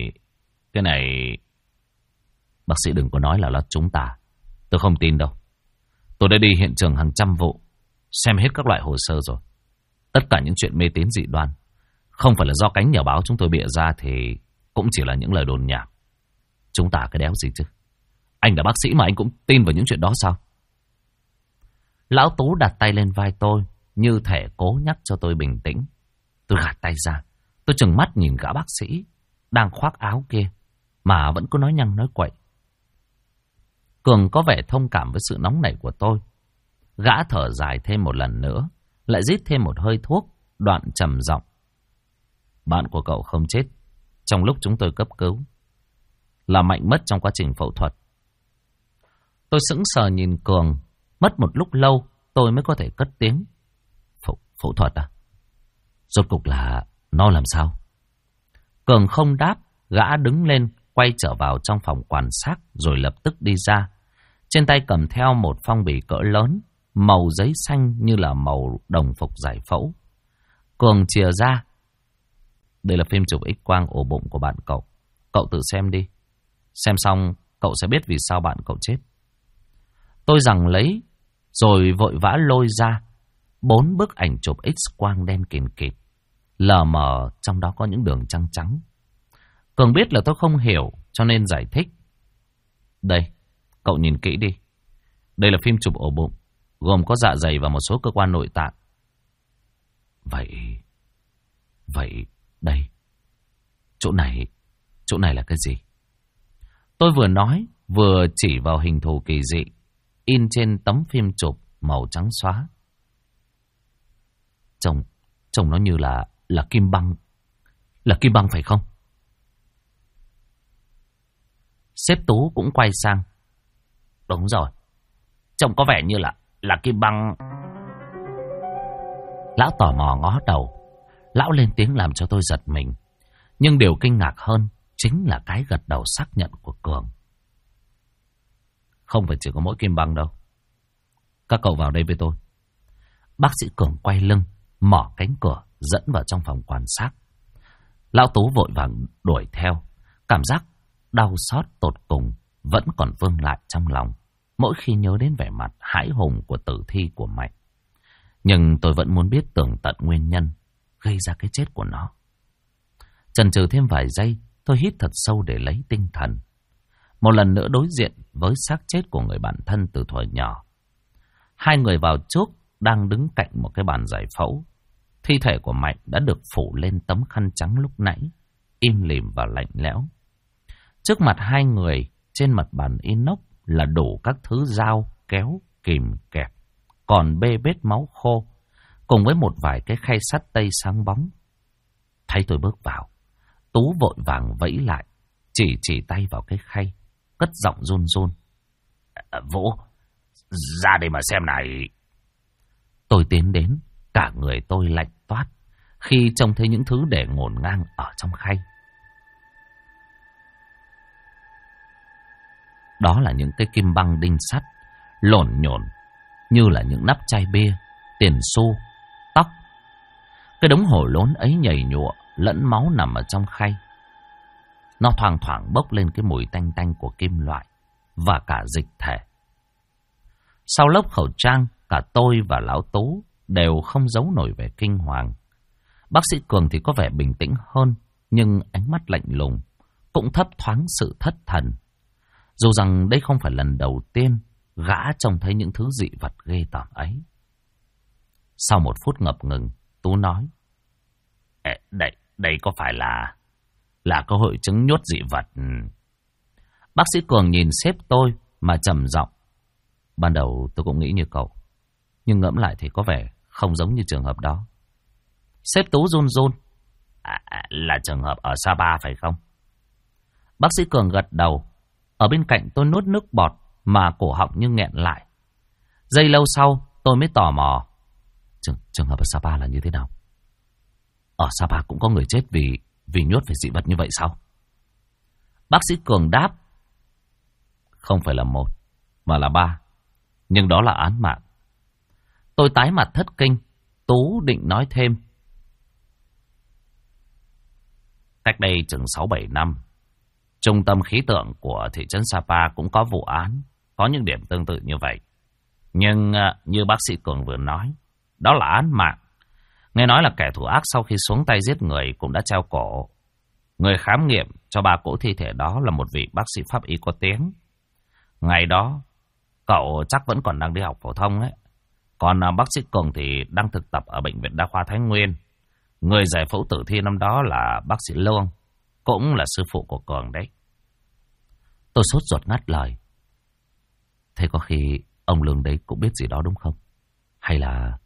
này... Bác sĩ đừng có nói là chúng ta. Tôi không tin đâu. Tôi đã đi hiện trường hàng trăm vụ, xem hết các loại hồ sơ rồi. Tất cả những chuyện mê tín dị đoan, không phải là do cánh nhà báo chúng tôi bịa ra thì cũng chỉ là những lời đồn nhảm. Chúng ta cái đéo gì chứ? Anh là bác sĩ mà anh cũng tin vào những chuyện đó sao? Lão Tú đặt tay lên vai tôi, như thể cố nhắc cho tôi bình tĩnh. Tôi gạt tay ra. Tôi trừng mắt nhìn gã bác sĩ đang khoác áo kia mà vẫn cứ nói nhăng nói quậy. Cường có vẻ thông cảm với sự nóng nảy của tôi. Gã thở dài thêm một lần nữa, lại rít thêm một hơi thuốc, đoạn trầm giọng. Bạn của cậu không chết trong lúc chúng tôi cấp cứu, là Mạnh mất trong quá trình phẫu thuật. Tôi sững sờ nhìn Cường. Mất một lúc lâu tôi mới có thể cất tiếng. Phẫu thuật à? Rốt cục là nó làm sao? Cường không đáp. Gã đứng lên, quay trở vào trong phòng quan sát, rồi lập tức đi ra. Trên tay cầm theo một phong bì cỡ lớn, màu giấy xanh như là màu đồng phục giải phẫu. Cường chìa ra. Đây là phim chụp X-quang ổ bụng của bạn cậu. Cậu tự xem đi. Xem xong cậu sẽ biết vì sao bạn cậu chết. Tôi giằng lấy, rồi vội vã lôi ra 4 bức ảnh chụp X-quang đen kìn kịt. Lờ mờ trong đó có những đường trắng trắng. Cường biết là tôi không hiểu, cho nên giải thích. Đây, cậu nhìn kỹ đi. Đây là phim chụp ổ bụng, gồm có dạ dày và một số cơ quan nội tạng. Vậy, đây, chỗ này là cái gì? Tôi vừa nói, vừa chỉ vào hình thù kỳ dị in trên tấm phim chụp màu trắng xóa. Trông nó như là kim băng. Là kim băng phải không? Sếp Tú cũng quay sang. Đúng rồi, trông có vẻ như là kim băng. Lão tò mò ngó đầu. Lão lên tiếng làm cho tôi giật mình. Nhưng điều kinh ngạc hơn chính là cái gật đầu xác nhận của Cường. Không phải chỉ có mỗi kim băng đâu. Các cậu vào đây với tôi. Bác sĩ Cường quay lưng, mở cánh cửa, dẫn vào trong phòng quan sát. Lão Tú vội vàng đuổi theo. Cảm giác đau xót tột cùng vẫn còn vương lại trong lòng mỗi khi nhớ đến vẻ mặt hãi hùng của tử thi của Mạnh. Nhưng tôi vẫn muốn biết tường tận nguyên nhân gây ra cái chết của nó. Chần chừ thêm vài giây, tôi hít thật sâu để lấy tinh thần. Một lần nữa đối diện với xác chết của người bạn thân từ thuở nhỏ. Hai người vào trước đang đứng cạnh một cái bàn giải phẫu. Thi thể của Mạnh đã được phủ lên tấm khăn trắng lúc nãy, im lìm và lạnh lẽo. Trước mặt hai người, trên mặt bàn inox là đủ các thứ dao, kéo, kìm, kẹp, còn bê bết máu khô, cùng với một vài cái khay sắt tây sáng bóng. Thấy tôi bước vào, Tú vội vàng vẫy lại, chỉ tay vào cái khay, cất giọng run run. Vũ, ra đây mà xem này. Tôi tiến đến, cả người tôi lạnh toát khi trông thấy những thứ để ngổn ngang ở trong khay. Đó là những cái kim băng đinh sắt, lổn nhổn như là những nắp chai bia, tiền xu, tóc. Cái đống hổ lốn ấy nhầy nhụa, lẫn máu nằm ở trong khay. Nó thoang thoảng bốc lên cái mùi tanh tanh của kim loại và cả dịch thể. Sau lớp khẩu trang, cả tôi và Lão Tú đều không giấu nổi vẻ kinh hoàng. Bác sĩ Cường thì có vẻ bình tĩnh hơn, nhưng ánh mắt lạnh lùng, cũng thấp thoáng sự thất thần. Dù rằng đây không phải lần đầu tiên gã trông thấy những thứ dị vật ghê tởm ấy. Sau một phút ngập ngừng, Tú nói: Đây có phải là có hội chứng nhốt dị vật? Bác sĩ Cường nhìn sếp tôi mà trầm giọng: Ban đầu tôi cũng nghĩ như cậu, nhưng ngẫm lại thì có vẻ không giống như trường hợp đó. Sếp Tú run run: Là trường hợp ở Sapa phải không? Bác sĩ Cường gật đầu. Ở bên cạnh tôi nuốt nước bọt mà cổ họng như nghẹn lại. Giây lâu sau tôi mới tò mò: Trường hợp ở Sapa là như thế nào? Ở Sapa cũng có người chết vì nhốt phải dị vật như vậy sao? Bác sĩ Cường đáp: Không phải là một, mà là 3. Nhưng đó là án mạng. Tôi tái mặt thất kinh. Tú định nói thêm. Cách đây chừng 6-7 năm, Trung tâm khí tượng của thị trấn Sapa cũng có vụ án, có những điểm tương tự như vậy. Nhưng như bác sĩ Cường vừa nói, đó là án mạng. Nghe nói là kẻ thủ ác sau khi xuống tay giết người cũng đã treo cổ. Người khám nghiệm cho 3 cỗ thi thể đó là một vị bác sĩ pháp y có tiếng. Ngày đó, cậu chắc vẫn còn đang đi học phổ thông ấy. Còn bác sĩ Cường thì đang thực tập ở Bệnh viện Đa khoa Thái Nguyên. Người giải phẫu tử thi năm đó là bác sĩ Lương, cũng là sư phụ của Cường đấy. Tôi sốt ruột ngắt lời. Thế có khi ông Lương đấy cũng biết gì đó đúng không? Hay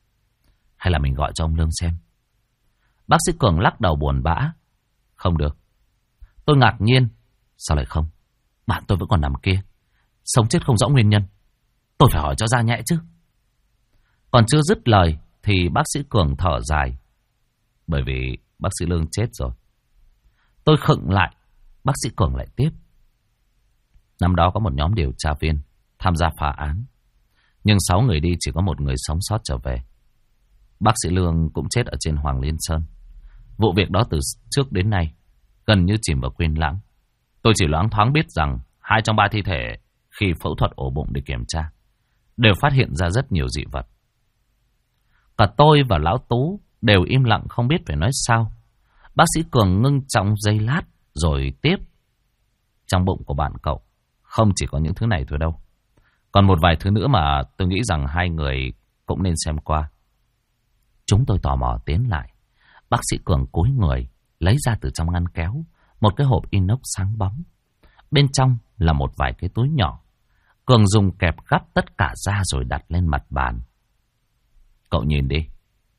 là mình gọi cho ông Lương xem? Bác sĩ Cường lắc đầu buồn bã. Không được. Tôi ngạc nhiên. Sao lại không? Bạn tôi vẫn còn nằm kia, sống chết không rõ nguyên nhân. Tôi phải hỏi cho ra nhẽ chứ. Còn chưa dứt lời thì bác sĩ Cường thở dài. Bởi vì bác sĩ Lương chết rồi. Tôi khựng lại. Bác sĩ Cường lại tiếp. Năm đó có một nhóm điều tra viên tham gia phá án, nhưng 6 người đi chỉ có 1 người sống sót trở về. Bác sĩ Lương cũng chết ở trên Hoàng Liên Sơn. Vụ việc đó từ trước đến nay gần như chìm vào quên lãng. Tôi chỉ loáng thoáng biết rằng 2 trong 3 thi thể khi phẫu thuật ổ bụng để kiểm tra đều phát hiện ra rất nhiều dị vật. Cả tôi và Lão Tú đều im lặng không biết phải nói sao. Bác sĩ Cường ngưng trong giây lát rồi tiếp. Trong bụng của bạn cậu không chỉ có những thứ này thôi đâu. Còn một vài thứ nữa mà tôi nghĩ rằng 2 người cũng nên xem qua. Chúng tôi tò mò tiến lại. Bác sĩ Cường cúi người lấy ra từ trong ngăn kéo một cái hộp inox sáng bóng. Bên trong là một vài cái túi nhỏ. Cường dùng kẹp gắp tất cả ra rồi đặt lên mặt bàn. Cậu nhìn đi.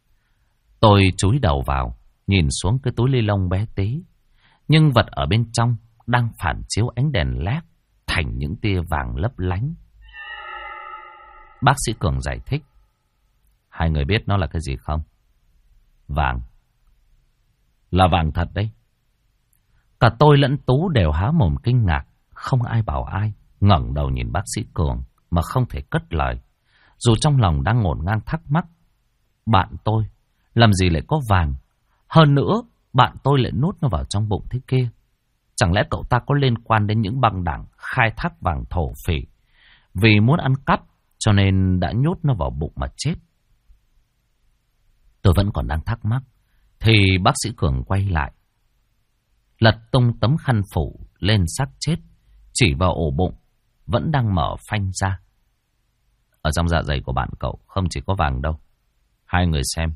Tôi chúi đầu vào, nhìn xuống cái túi ni lông bé tí. Nhưng vật ở bên trong đang phản chiếu ánh đèn led thành những tia vàng lấp lánh. Bác sĩ Cường giải thích. 2 người biết nó là cái gì không? Vàng. Là vàng thật đấy. Cả tôi lẫn Tú đều há mồm kinh ngạc. Không ai bảo ai. Ngẩng đầu nhìn bác sĩ Cường mà không thể cất lời. Dù trong lòng đang ngổn ngang thắc mắc. Bạn tôi làm gì lại có vàng Hơn nữa, bạn tôi lại nuốt nó vào trong bụng thế kia. Chẳng lẽ cậu ta có liên quan đến những băng đảng khai thác vàng thổ phỉ, vì muốn ăn cắp cho nên đã nhốt nó vào bụng mà chết? Tôi vẫn còn đang thắc mắc thì bác sĩ Cường quay lại, lật tung tấm khăn phủ lên xác chết, chỉ vào ổ bụng vẫn đang mở phanh ra. Ở trong dạ dày của bạn cậu không chỉ có vàng đâu. Hai người xem.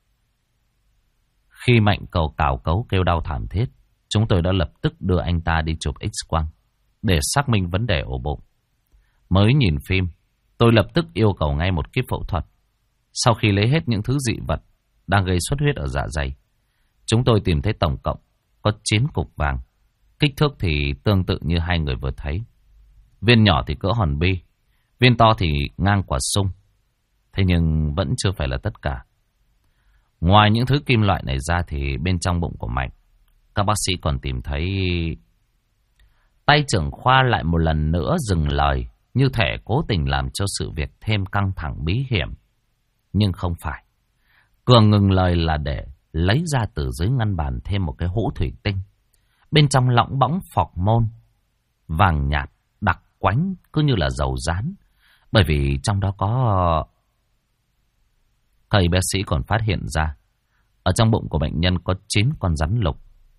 Khi Mạnh cậu cào cấu kêu đau thảm thiết, chúng tôi đã lập tức đưa anh ta đi chụp X-quang để xác minh vấn đề ổ bụng. Mới nhìn phim, tôi lập tức yêu cầu ngay một kíp phẫu thuật. Sau khi lấy hết những thứ dị vật đang gây xuất huyết ở dạ dày, chúng tôi tìm thấy tổng cộng có 9 cục vàng. Kích thước thì tương tự như hai người vừa thấy. Viên nhỏ thì cỡ hòn bi, viên to thì ngang quả sung. Thế nhưng vẫn chưa phải là tất cả. Ngoài những thứ kim loại này ra thì bên trong bụng của Mạnh, các bác sĩ còn tìm thấy... Tay trưởng khoa lại một lần nữa dừng lời, như thể cố tình làm cho sự việc thêm căng thẳng bí hiểm. Nhưng không phải. Cường ngừng lời là để lấy ra từ dưới ngăn bàn thêm một cái hũ thủy tinh. Bên trong lỏng bõng phọc môn, vàng nhạt, đặc quánh, cứ như là dầu rán. Bởi vì trong đó có... Thầy bác sĩ còn phát hiện ra, ở trong bụng của bệnh nhân có 9 con rắn lục.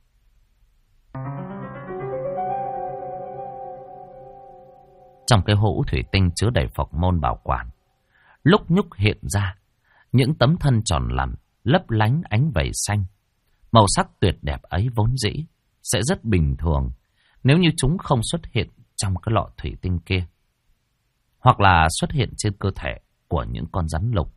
Trong cái hũ thủy tinh chứa đầy phọc môn bảo quản, lúc nhúc hiện ra những tấm thân tròn lằn, lấp lánh ánh vảy xanh. Màu sắc tuyệt đẹp ấy vốn dĩ sẽ rất bình thường nếu như chúng không xuất hiện trong cái lọ thủy tinh kia, hoặc là xuất hiện trên cơ thể của những con rắn lục.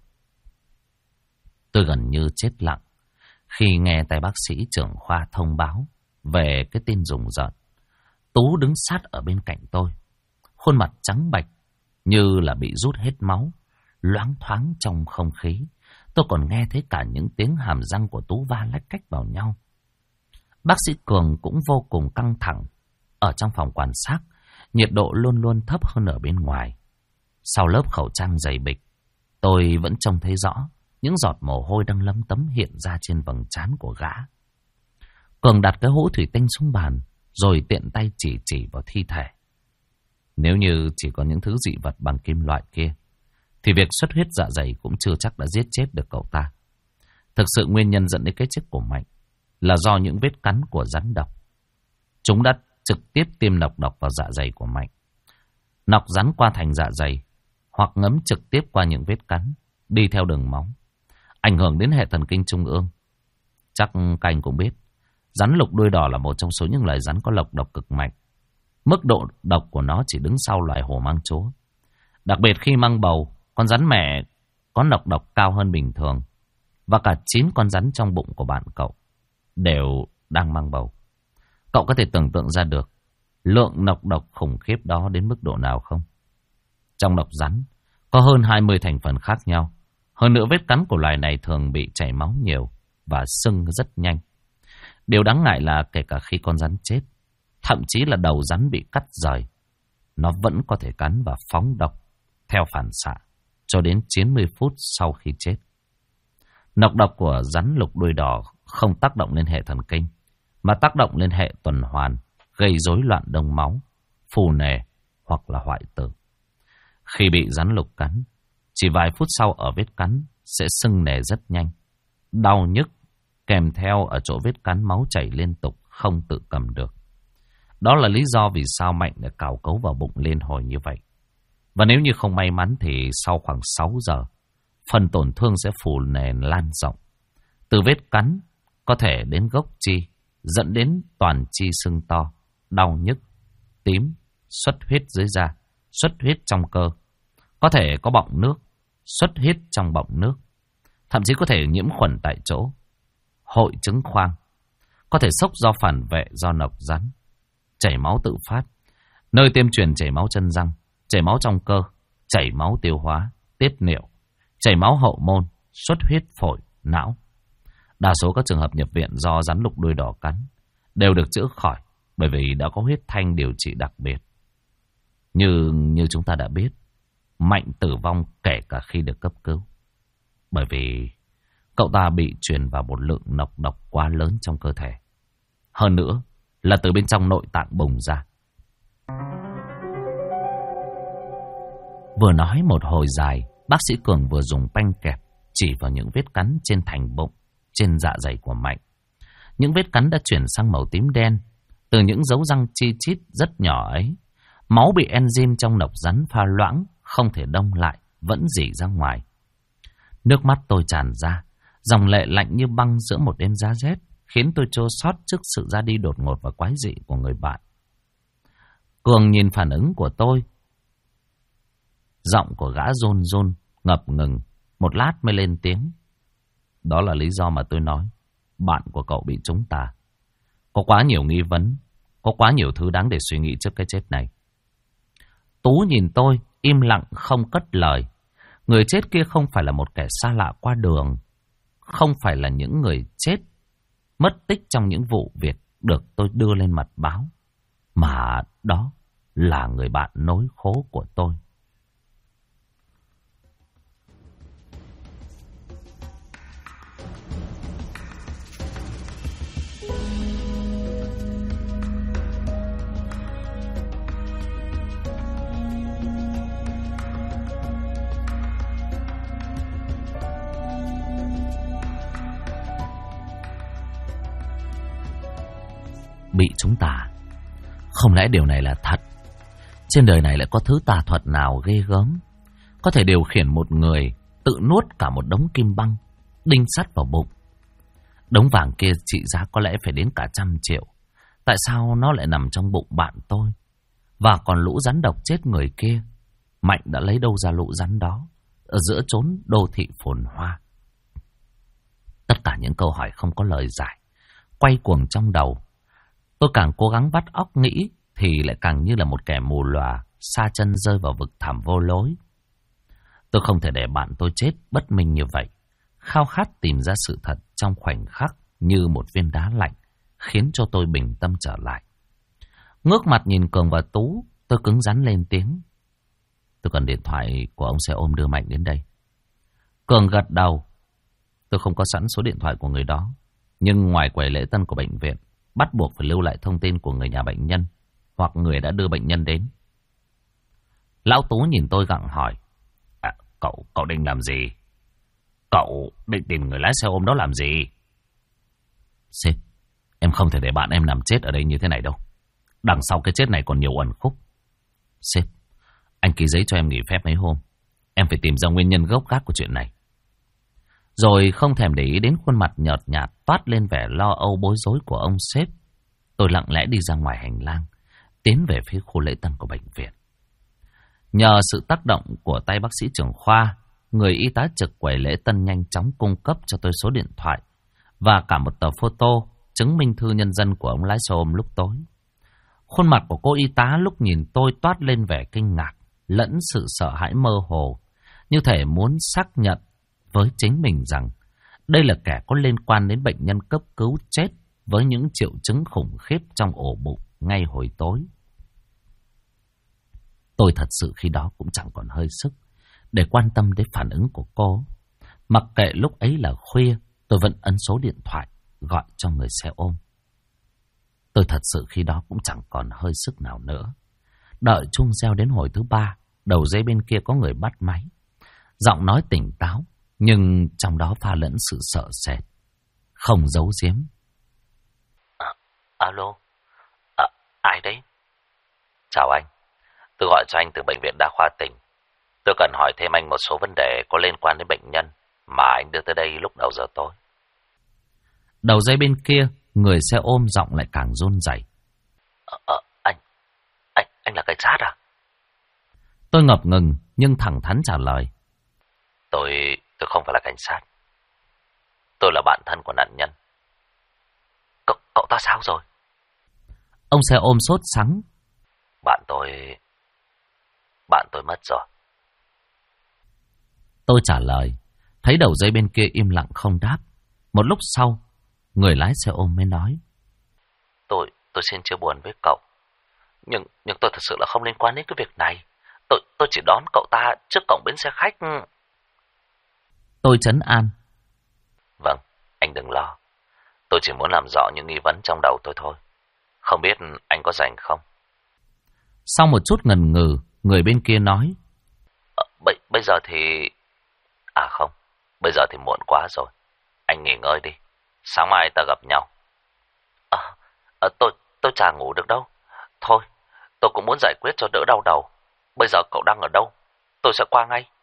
Tôi gần như chết lặng khi nghe tay bác sĩ trưởng khoa thông báo về cái tin rùng rợn. Tú đứng sát ở bên cạnh tôi, khuôn mặt trắng bệch như là bị rút hết máu, loáng thoáng trong không khí. Tôi còn nghe thấy cả những tiếng hàm răng của Tú va lách cách vào nhau. Bác sĩ Cường cũng vô cùng căng thẳng. Ở trong phòng quan sát, nhiệt độ luôn luôn thấp hơn ở bên ngoài. Sau lớp khẩu trang dày bịch, tôi vẫn trông thấy rõ những giọt mồ hôi đang lấm tấm hiện ra trên vầng trán của gã. Cường đặt cái hũ thủy tinh xuống bàn, rồi tiện tay chỉ vào thi thể. Nếu như chỉ có những thứ dị vật bằng kim loại kia, thì việc xuất huyết dạ dày cũng chưa chắc đã giết chết được cậu ta. Thực sự nguyên nhân dẫn đến cái chết của Mạnh là do những vết cắn của rắn độc. Chúng đã trực tiếp tiêm nọc độc vào dạ dày của Mạnh. Nọc rắn qua thành dạ dày, hoặc ngấm trực tiếp qua những vết cắn, đi theo đường máu, ảnh hưởng đến hệ thần kinh trung ương. Chắc các anh cũng biết, rắn lục đuôi đỏ là một trong số những loài rắn có độc độc cực mạnh. Mức độ độc của nó chỉ đứng sau loài hổ mang chúa. Đặc biệt khi mang bầu, con rắn mẹ có nọc độc cao hơn bình thường. Và cả 9 con rắn trong bụng của bạn cậu đều đang mang bầu. Cậu có thể tưởng tượng ra được lượng nọc độc khủng khiếp đó đến mức độ nào không? Trong độc rắn có hơn 20 thành phần khác nhau. Hơn nữa vết cắn của loài này thường bị chảy máu nhiều và sưng rất nhanh. Điều đáng ngại là kể cả khi con rắn chết, thậm chí là đầu rắn bị cắt rời, nó vẫn có thể cắn và phóng độc theo phản xạ cho đến 90 phút sau khi chết. Nọc độc của rắn lục đuôi đỏ không tác động lên hệ thần kinh, mà tác động lên hệ tuần hoàn, gây rối loạn đông máu, phù nề hoặc là hoại tử. Khi bị rắn lục cắn, chỉ vài phút sau ở vết cắn sẽ sưng nề rất nhanh, đau nhức, kèm theo ở chỗ vết cắn máu chảy liên tục không tự cầm được. Đó là lý do vì sao Mạnh đã cào cấu vào bụng liên hồi như vậy. Và nếu như không may mắn thì sau khoảng 6 giờ, phần tổn thương sẽ phù nề lan rộng. Từ vết cắn có thể đến gốc chi, dẫn đến toàn chi sưng to, đau nhức, tím, xuất huyết dưới da, xuất huyết trong cơ. Có thể có bọng nước, xuất huyết trong bọng nước. Thậm chí có thể nhiễm khuẩn tại chỗ, hội chứng khoang. Có thể sốc do phản vệ do nọc rắn, chảy máu tự phát, nơi tiêm truyền chảy máu chân răng, chảy máu trong cơ, chảy máu tiêu hóa, tiết niệu, chảy máu hậu môn, xuất huyết phổi, não. Đa số các trường hợp nhập viện do rắn lục đuôi đỏ cắn đều được chữa khỏi bởi vì đã có huyết thanh điều trị đặc biệt. Như chúng ta đã biết, Mạnh tử vong kể cả khi được cấp cứu. Bởi vì Cậu ta bị truyền vào một lượng nọc độc quá lớn trong cơ thể. Hơn nữa là từ bên trong nội tạng bùng ra. Vừa nói một hồi dài, bác sĩ Cường vừa dùng panh kẹp chỉ vào những vết cắn trên thành bụng, trên dạ dày của Mạnh. Những vết cắn đã chuyển sang màu tím đen. Từ những dấu răng chi chít rất nhỏ ấy, máu bị enzyme trong nọc rắn pha loãng, không thể đông lại, vẫn rỉ ra ngoài. Nước mắt tôi tràn ra, dòng lệ lạnh như băng giữa một đêm giá rét, khiến tôi chua xót trước sự ra đi đột ngột và quái dị của người bạn. Cường nhìn phản ứng của tôi. Giọng của gã run run, ngập ngừng, một lát mới lên tiếng. Đó là lý do mà tôi nói, bạn của cậu bị trúng tà. Có quá nhiều nghi vấn, có quá nhiều thứ đáng để suy nghĩ trước cái chết này. Tú nhìn tôi, im lặng không cất lời. Người chết kia không phải là một kẻ xa lạ qua đường, không phải là những người chết mất tích trong những vụ việc được tôi đưa lên mặt báo, mà đó là người bạn nối khố của tôi. Bị chúng tà. Không lẽ điều này là thật? Trên đời này lại có thứ tà thuật nào ghê gớm, có thể điều khiển một người tự nuốt cả một đống kim băng, đinh sắt vào bụng. Đống vàng kia trị giá có lẽ phải đến cả 100 triệu. Tại sao nó lại nằm trong bụng bạn tôi? Và còn lũ rắn độc chết người kia, Mạnh đã lấy đâu ra lũ rắn đó ở giữa chốn đô thị phồn hoa? Tất cả những câu hỏi không có lời giải quay cuồng trong đầu. Tôi càng cố gắng vắt óc nghĩ thì lại càng như là một kẻ mù lòa sa chân rơi vào vực thẳm vô lối. Tôi không thể để bạn tôi chết bất minh như vậy. Khao khát tìm ra sự thật trong khoảnh khắc như một viên đá lạnh khiến cho tôi bình tâm trở lại. Ngước mặt nhìn Cường và Tú, tôi cứng rắn lên tiếng. Tôi cần điện thoại của ông xe ôm đưa Mạnh đến đây. Cường gật đầu. Tôi không có sẵn số điện thoại của người đó, nhưng ngoài quầy lễ tân của bệnh viện, bắt buộc phải lưu lại thông tin của người nhà bệnh nhân hoặc người đã đưa bệnh nhân đến. Lão Tú nhìn tôi gặng hỏi. Cậu định làm gì? Cậu định tìm người lái xe ôm đó làm gì? Sếp, em không thể để bạn em nằm chết ở đây như thế này đâu. Đằng sau cái chết này còn nhiều uẩn khúc. Sếp, anh ký giấy cho em nghỉ phép mấy hôm. Em phải tìm ra nguyên nhân gốc gác của chuyện này. Rồi không thèm để ý đến khuôn mặt nhợt nhạt toát lên vẻ lo âu bối rối của ông sếp. Tôi lặng lẽ đi ra ngoài hành lang, tiến về phía khu lễ tân của bệnh viện. Nhờ sự tác động của tay bác sĩ trưởng khoa, người y tá trực quầy lễ tân nhanh chóng cung cấp cho tôi số điện thoại và cả một tờ photo chứng minh thư nhân dân của ông lái xe ôm lúc tối. Khuôn mặt của cô y tá lúc nhìn tôi toát lên vẻ kinh ngạc lẫn sự sợ hãi mơ hồ, như thể muốn xác nhận với chính mình rằng đây là kẻ có liên quan đến bệnh nhân cấp cứu chết với những triệu chứng khủng khiếp trong ổ bụng ngay hồi tối. Tôi thật sự khi đó cũng chẳng còn hơi sức để quan tâm đến phản ứng của cô. Mặc kệ lúc ấy là khuya, tôi vẫn ấn số điện thoại gọi cho người xe ôm. Tôi thật sự khi đó cũng chẳng còn hơi sức nào nữa. Đợi chuông reo đến hồi thứ 3, đầu dây bên kia có người bắt máy. Giọng nói tỉnh táo, nhưng trong đó pha lẫn sự sợ sệt, không giấu giếm. Alo, ai đấy? Chào anh, tôi gọi cho anh từ bệnh viện đa khoa tỉnh. Tôi cần hỏi thêm anh một số vấn đề có liên quan đến bệnh nhân mà anh đưa tới đây lúc đầu giờ tối. Đầu dây bên kia, người xe ôm giọng lại càng run rẩy. Anh là cảnh sát à? Tôi ngập ngừng nhưng thẳng thắn trả lời. Tôi không phải là cảnh sát. Tôi là bạn thân của nạn nhân. Cậu ta sao rồi? Ông xe ôm sốt sắng. Bạn tôi mất rồi. Tôi trả lời, thấy đầu dây bên kia im lặng không đáp. Một lúc sau, người lái xe ôm mới nói. Tôi xin chia buồn với cậu. Nhưng tôi thật sự là không liên quan đến cái việc này. Tôi chỉ đón cậu ta trước cổng bến xe khách. Tôi trấn an. Vâng, anh đừng lo. Tôi chỉ muốn làm rõ những nghi vấn trong đầu tôi thôi. Không biết anh có rảnh không? Sau một chút ngần ngừ, người bên kia nói. Bây giờ thì... À không, bây giờ thì muộn quá rồi. Anh nghỉ ngơi đi. Sáng mai ta gặp nhau. Tôi chả ngủ được đâu. Thôi, tôi cũng muốn giải quyết cho đỡ đau đầu. Bây giờ cậu đang ở đâu? Tôi sẽ qua ngay.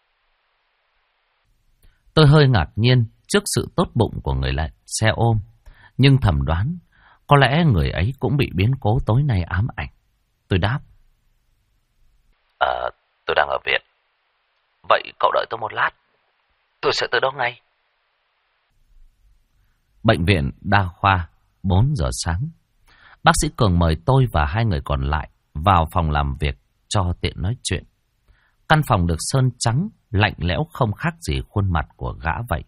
Tôi hơi ngạc nhiên trước sự tốt bụng của người lại xe ôm, nhưng thầm đoán có lẽ người ấy cũng bị biến cố tối nay ám ảnh. Tôi đáp. Tôi đang ở viện. Vậy cậu đợi tôi một lát. Tôi sẽ tới đó ngay. Bệnh viện đa khoa, 4 giờ sáng. Bác sĩ Cường mời tôi và 2 người còn lại vào phòng làm việc cho tiện nói chuyện. Căn phòng được sơn trắng, lạnh lẽo không khác gì khuôn mặt của gã vậy.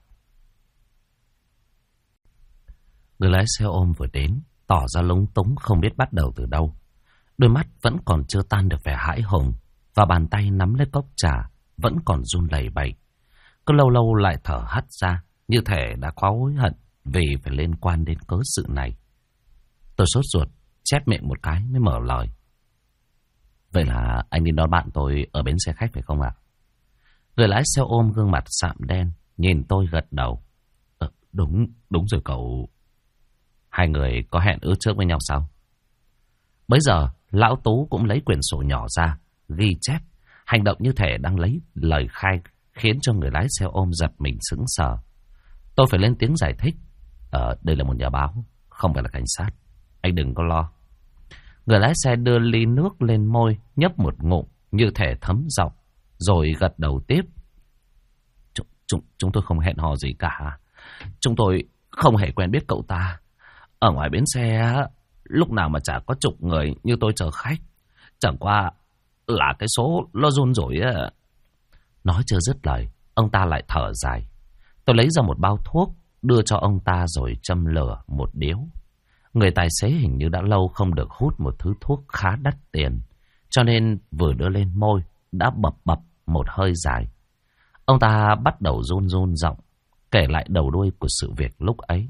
Người lái xe ôm vừa đến, tỏ ra lúng túng không biết bắt đầu từ đâu. Đôi mắt vẫn còn chưa tan được vẻ hãi hùng, và bàn tay nắm lấy cốc trà vẫn còn run lẩy bẩy. Cứ lâu lâu lại thở hắt ra, như thể đã quá hối hận vì phải liên quan đến cớ sự này. Tôi sốt ruột, chép miệng một cái mới mở lời. Vậy là anh đi đón bạn tôi ở bến xe khách phải không ạ? Người lái xe ôm gương mặt sạm đen, nhìn tôi gật đầu. Đúng rồi cậu. Hai người có hẹn ước trước với nhau sao? Bấy giờ, lão Tú cũng lấy quyển sổ nhỏ ra, ghi chép. Hành động như thể đang lấy lời khai, khiến cho người lái xe ôm giật mình sững sờ. Tôi phải lên tiếng giải thích. Đây là một nhà báo, không phải là cảnh sát. Anh đừng có lo. Người lái xe đưa ly nước lên môi, nhấp một ngụm như thể thấm giọng, rồi gật đầu tiếp. Chúng tôi không hẹn hò gì cả. Chúng tôi không hề quen biết cậu ta. Ở ngoài bến xe, lúc nào mà chả có chục người như tôi chờ khách. Chẳng qua là cái số lo run rủi á. Nói chưa dứt lời, ông ta lại thở dài. Tôi lấy ra một bao thuốc, đưa cho ông ta rồi châm lửa một điếu. Người tài xế hình như đã lâu không được hút một thứ thuốc khá đắt tiền, cho nên vừa đưa lên môi đã bập bập một hơi dài. Ông ta bắt đầu run run giọng, kể lại đầu đuôi của sự việc lúc ấy.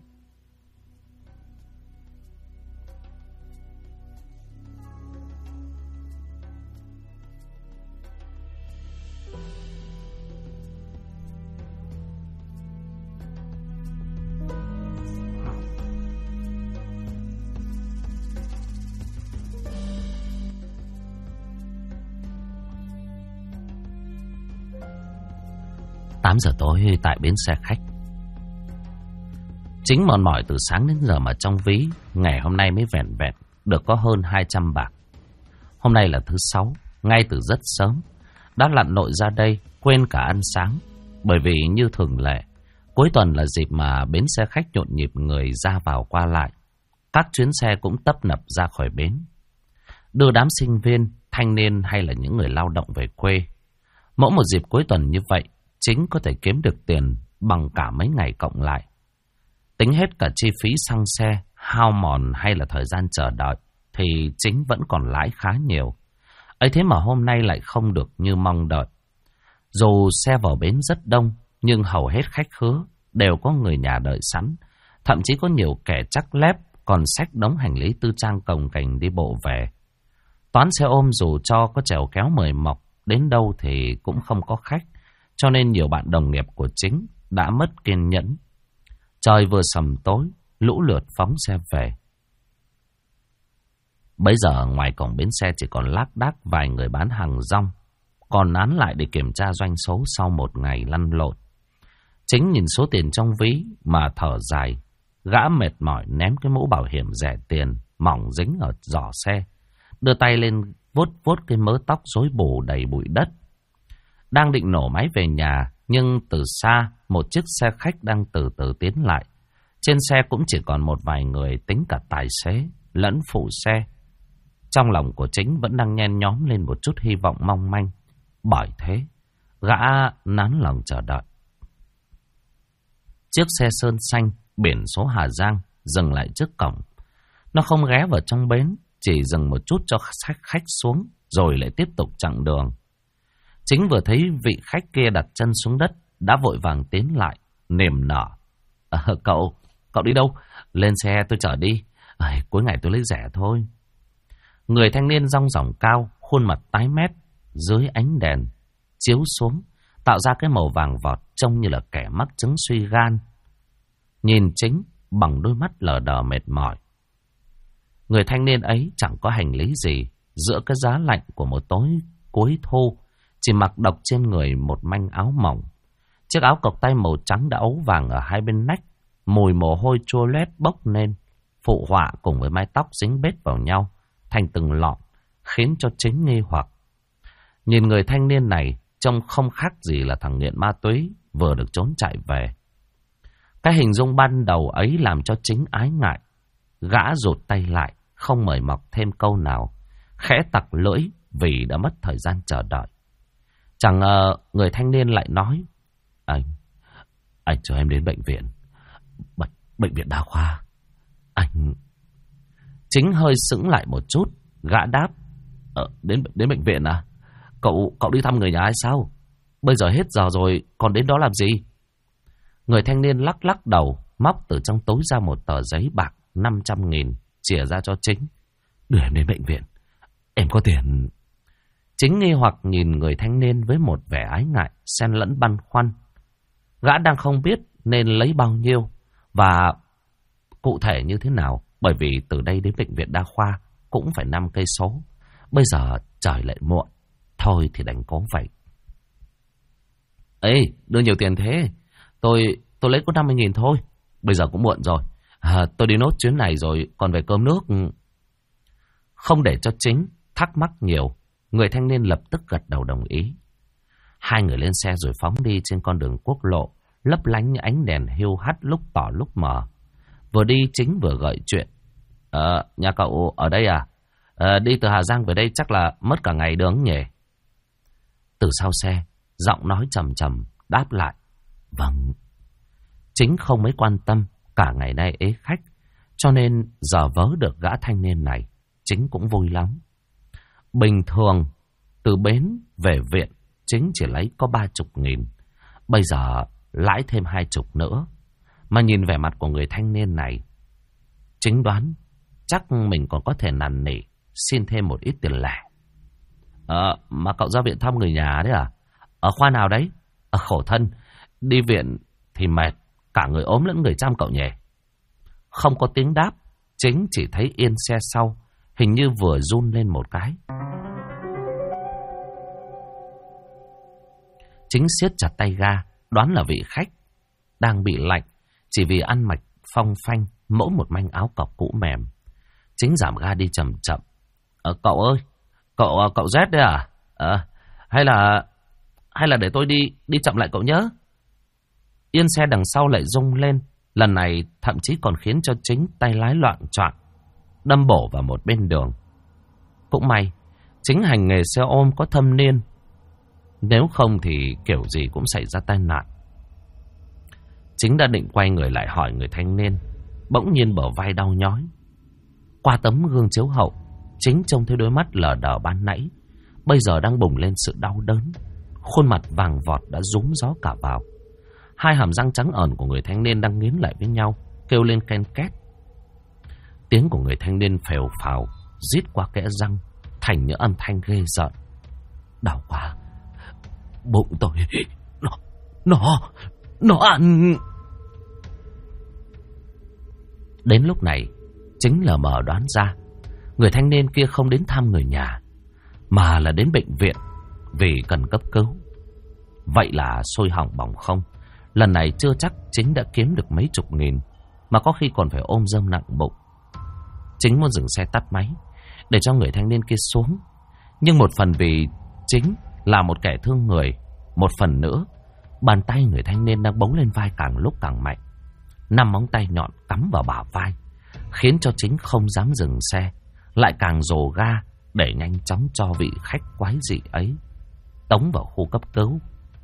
Tám giờ tối tại bến xe khách. Chính mòn mỏi từ sáng đến giờ mà trong ví ngày hôm nay mới vẹn vẹn được có hơn 200 bạc. Hôm nay là thứ Sáu, ngay từ rất sớm đã lặn lội ra đây, quên cả ăn sáng. Bởi vì như thường lệ, cuối tuần là dịp mà bến xe khách nhộn nhịp người ra vào qua lại. Các chuyến xe cũng tấp nập ra khỏi bến, đưa đám sinh viên, thanh niên hay là những người lao động về quê. Mỗi một dịp cuối tuần như vậy, Chính có thể kiếm được tiền bằng cả mấy ngày cộng lại. Tính hết cả chi phí xăng xe, hao mòn hay là thời gian chờ đợi, thì Chính vẫn còn lãi khá nhiều. Ấy thế mà hôm nay lại không được như mong đợi. Dù xe vào bến rất đông, nhưng hầu hết khách khứa đều có người nhà đợi sẵn. Thậm chí có nhiều kẻ chắc lép còn xách đống hành lý tư trang cồng kềnh đi bộ về. Toán xe ôm dù cho có chèo kéo mời mọc đến đâu thì cũng không có khách, cho nên nhiều bạn đồng nghiệp của Chính đã mất kiên nhẫn. Trời vừa sầm tối, lũ lượt phóng xe về. Bây giờ ngoài cổng bến xe chỉ còn lác đác vài người bán hàng rong, còn nán lại để kiểm tra doanh số sau một ngày lăn lộn. Chính nhìn số tiền trong ví mà thở dài. Gã mệt mỏi ném cái mũ bảo hiểm rẻ tiền mỏng dính ở giỏ xe, đưa tay lên vuốt vuốt cái mớ tóc rối bù đầy bụi đất. Đang định nổ máy về nhà, nhưng từ xa một chiếc xe khách đang từ từ tiến lại. Trên xe cũng chỉ còn một vài người, tính cả tài xế lẫn phụ xe. Trong lòng của Chính vẫn đang nhen nhóm lên một chút hy vọng mong manh. Bởi thế, gã nán lòng chờ đợi. Chiếc xe sơn xanh, biển số Hà Giang dừng lại trước cổng. Nó không ghé vào trong bến, chỉ dừng một chút cho khách xuống, rồi lại tiếp tục chặng đường. Chính vừa thấy vị khách kia đặt chân xuống đất, đã vội vàng tiến lại, niềm nở. Cậu đi đâu? Lên xe tôi chở đi. Cuối ngày tôi lấy rẻ thôi. Người thanh niên rong ròng cao, khuôn mặt tái mét dưới ánh đèn chiếu xuống, tạo ra cái màu vàng vọt trông như là kẻ mắc chứng suy gan. Nhìn Chính bằng đôi mắt lờ đờ mệt mỏi. Người thanh niên ấy chẳng có hành lý gì, giữa cái giá lạnh của một tối cuối thu, chỉ mặc độc trên người một manh áo mỏng. Chiếc áo cộc tay màu trắng đã ấu vàng ở hai bên nách, mùi mồ hôi chua loét bốc lên, phụ họa cùng với mái tóc dính bết vào nhau thành từng lọn, khiến cho Chính nghi hoặc. Nhìn người thanh niên này trông không khác gì là thằng nghiện ma túy vừa được trốn chạy về. Cái hình dung ban đầu ấy làm cho Chính ái ngại. Gã rụt tay lại, không mời mọc thêm câu nào, khẽ tặc lưỡi vì đã mất thời gian chờ đợi. Chẳng ngờ người thanh niên lại nói: Anh cho em đến bệnh viện. Bệnh viện đa khoa. Anh... Chính hơi sững lại một chút. Gã đáp: Đến bệnh viện à? Cậu đi thăm người nhà hay sao? Bây giờ hết giờ rồi, còn đến đó làm gì? Người thanh niên lắc đầu, móc từ trong túi ra một tờ giấy bạc 500.000, chìa ra cho Chính. Đưa em đến bệnh viện, em có tiền. Chính nghi hoặc nhìn người thanh niên với một vẻ ái ngại, xen lẫn băn khoăn. Gã đang không biết nên lấy bao nhiêu và cụ thể như thế nào, bởi vì từ đây đến bệnh viện đa khoa cũng phải 5 cây số. Bây giờ trời lại muộn, thôi thì đành cố vậy. Ê, đưa nhiều tiền thế? Tôi lấy có 50.000 thôi. Bây giờ cũng muộn rồi. Tôi đi nốt chuyến này rồi còn về cơm nước. Không để cho Chính thắc mắc nhiều, người thanh niên lập tức gật đầu đồng ý. Hai người lên xe rồi phóng đi trên con đường quốc lộ, lấp lánh những ánh đèn hiu hắt lúc tỏ lúc mờ. Vừa đi Chính vừa gợi chuyện. Nhà cậu ở đây à? Đi từ Hà Giang về đây chắc là mất cả ngày đường nhỉ? Từ sau xe, giọng nói trầm trầm đáp lại: Vâng. Chính không mấy quan tâm, cả ngày nay ế khách, cho nên giờ vớ được gã thanh niên này, Chính cũng vui lắm. Bình thường, từ bến về viện, Chính chỉ lấy có 30.000. Bây giờ lãi thêm 20 nữa. Mà nhìn vẻ mặt của người thanh niên này, Chính đoán chắc mình còn có thể năn nỉ xin thêm một ít tiền lẻ. Mà cậu ra viện thăm người nhà đấy à? Ở khoa nào đấy? Khổ thân, đi viện thì mệt, cả người ốm lẫn người chăm cậu nhỉ? Không có tiếng đáp, Chính chỉ thấy yên xe sau hình như vừa run lên một cái. Chính siết chặt tay ga, đoán là vị khách đang bị lạnh, chỉ vì ăn mặc phong phanh, mỗi một manh áo cộc cũ mềm. Chính giảm ga đi chậm chậm. Cậu ơi, cậu rét đấy à? Hay là để tôi đi chậm lại cậu nhớ. Yên xe đằng sau lại rung lên, lần này thậm chí còn khiến cho Chính tay lái loạng choạng, đâm bổ vào một bên đường. Cũng may, Chính hành nghề xe ôm có thâm niên, nếu không thì kiểu gì cũng xảy ra tai nạn. Chính đã định quay người lại hỏi người thanh niên, bỗng nhiên bờ vai đau nhói. Qua tấm gương chiếu hậu, Chính trông thấy đôi mắt lờ đờ ban nãy bây giờ đang bùng lên sự đau đớn. Khuôn mặt vàng vọt đã rúm gió cả vào. Hai hàm răng trắng ẩn của người thanh niên đang nghiến lại với nhau, kêu lên ken két. Tiếng của người thanh niên phèo phào rít qua kẽ răng thành những âm thanh ghê rợn. Đau quá, bụng tôi nó ăn. Đến lúc này, Chính lờ mờ đoán ra người thanh niên kia không đến thăm người nhà, mà là đến bệnh viện vì cần cấp cứu. Vậy là sôi hỏng bỏng không. Lần này chưa chắc Chính đã kiếm được mấy chục nghìn, mà có khi còn phải ôm rơm nặng bụng. Chính muốn dừng xe tắt máy để cho người thanh niên kia xuống, nhưng một phần vì Chính là một kẻ thương người, một phần nữa bàn tay người thanh niên đang bấu lên vai càng lúc càng mạnh. 5 móng tay nhọn cắm vào bả vai, khiến cho Chính không dám dừng xe, lại càng dồ ga để nhanh chóng cho vị khách quái dị ấy tống vào khu cấp cứu.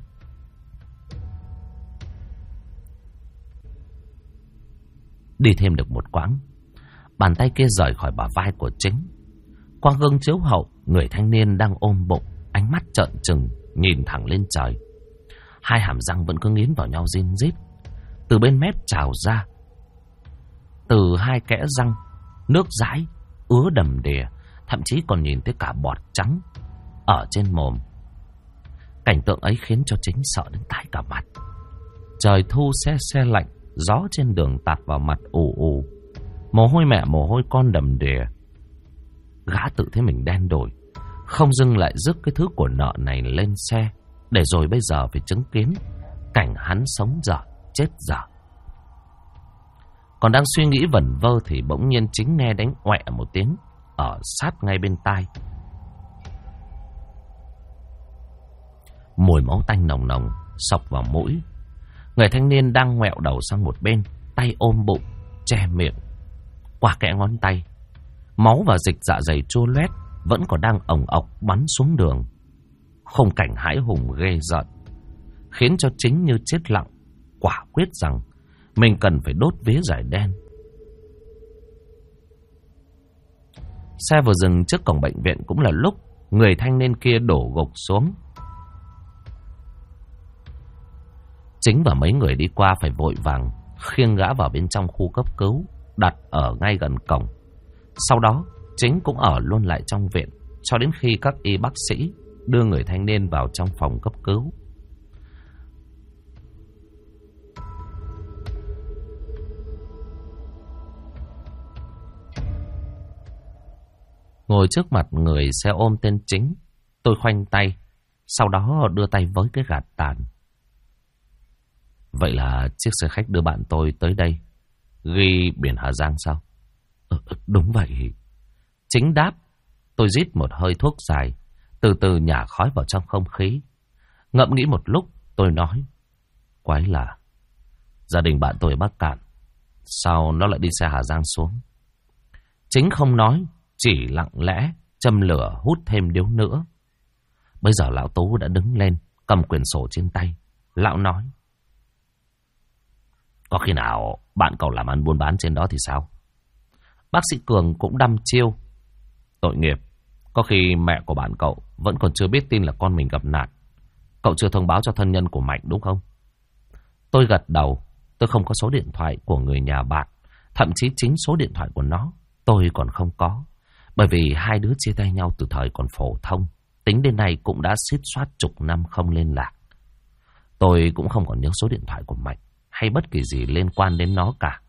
Đi thêm được một quãng, bàn tay kia rời khỏi bả vai của Chính. Qua gương chiếu hậu, người thanh niên đang ôm bụng, ánh mắt trợn trừng nhìn thẳng lên trời. Hai hàm răng vẫn cứ nghiến vào nhau rin rít. từ bên mép trào ra. Từ hai kẽ răng, nước dãi, ứa đầm đìa, thậm chí còn nhìn thấy cả bọt trắng ở trên mồm. Cảnh tượng ấy khiến cho Chính sợ đến tái cả mặt. Trời thu se lạnh, gió trên đường tạt vào mặt ù ù. Mồ hôi mẹ mồ hôi con đầm đìa. Gã tự thấy mình đen đổi, không dưng lại rước cái thứ của nợ này lên xe, để rồi bây giờ phải chứng kiến cảnh hắn sống dở chết dở. Còn đang suy nghĩ vẩn vơ thì bỗng nhiên Chính nghe đánh oẹ một tiếng ở sát ngay bên tai. Mùi máu tanh nồng nồng xộc vào mũi. Người thanh niên đang ngoẹo đầu sang một bên, tay ôm bụng, che miệng. Qua kẽ ngón tay, máu và dịch dạ dày chua loét vẫn còn đang ồng ọc bắn xuống đường. Khung cảnh hãi hùng ghê rợn, khiến cho Chính như chết lặng, quả quyết rằng mình cần phải đốt vía giải đen. Xe vừa dừng trước cổng bệnh viện cũng là lúc người thanh niên kia đổ gục xuống. Chính và mấy người đi qua phải vội vàng khiêng gã vào bên trong khu cấp cứu, đặt ở ngay gần cổng. Sau đó Chính cũng ở luôn lại trong viện cho đến khi các y bác sĩ đưa người thanh niên vào trong phòng cấp cứu. Ngồi trước mặt người xe ôm tên Chính, tôi khoanh tay, sau đó đưa tay với cái gạt tàn. Vậy là chiếc xe khách đưa bạn tôi tới đây ghi biển Hà Giang sao? Đúng vậy. Chính đáp. Tôi rít một hơi thuốc dài, từ từ nhả khói vào trong không khí. Ngẫm nghĩ một lúc, tôi nói: quái lạ, gia đình bạn tôi ở Bắc Cạn, sao nó lại đi xe Hà Giang xuống? Chính không nói, chỉ lặng lẽ châm lửa hút thêm điếu nữa. Bây giờ lão Tú đã đứng lên, cầm quyển sổ trên tay. Lão nói: có khi nào bạn cậu làm ăn buôn bán trên đó thì sao? Bác sĩ Cường cũng đăm chiêu: tội nghiệp, có khi mẹ của bạn cậu vẫn còn chưa biết tin là con mình gặp nạn. Cậu chưa thông báo cho thân nhân của Mạnh đúng không? Tôi gật đầu. Tôi không có số điện thoại của người nhà bạn, thậm chí chính số điện thoại của nó tôi còn không có. Bởi vì hai đứa chia tay nhau từ thời còn phổ thông, tính đến nay cũng đã xít xoát chục năm không liên lạc. Tôi cũng không còn nhớ số điện thoại của Mạnh hay bất kỳ gì liên quan đến nó cả.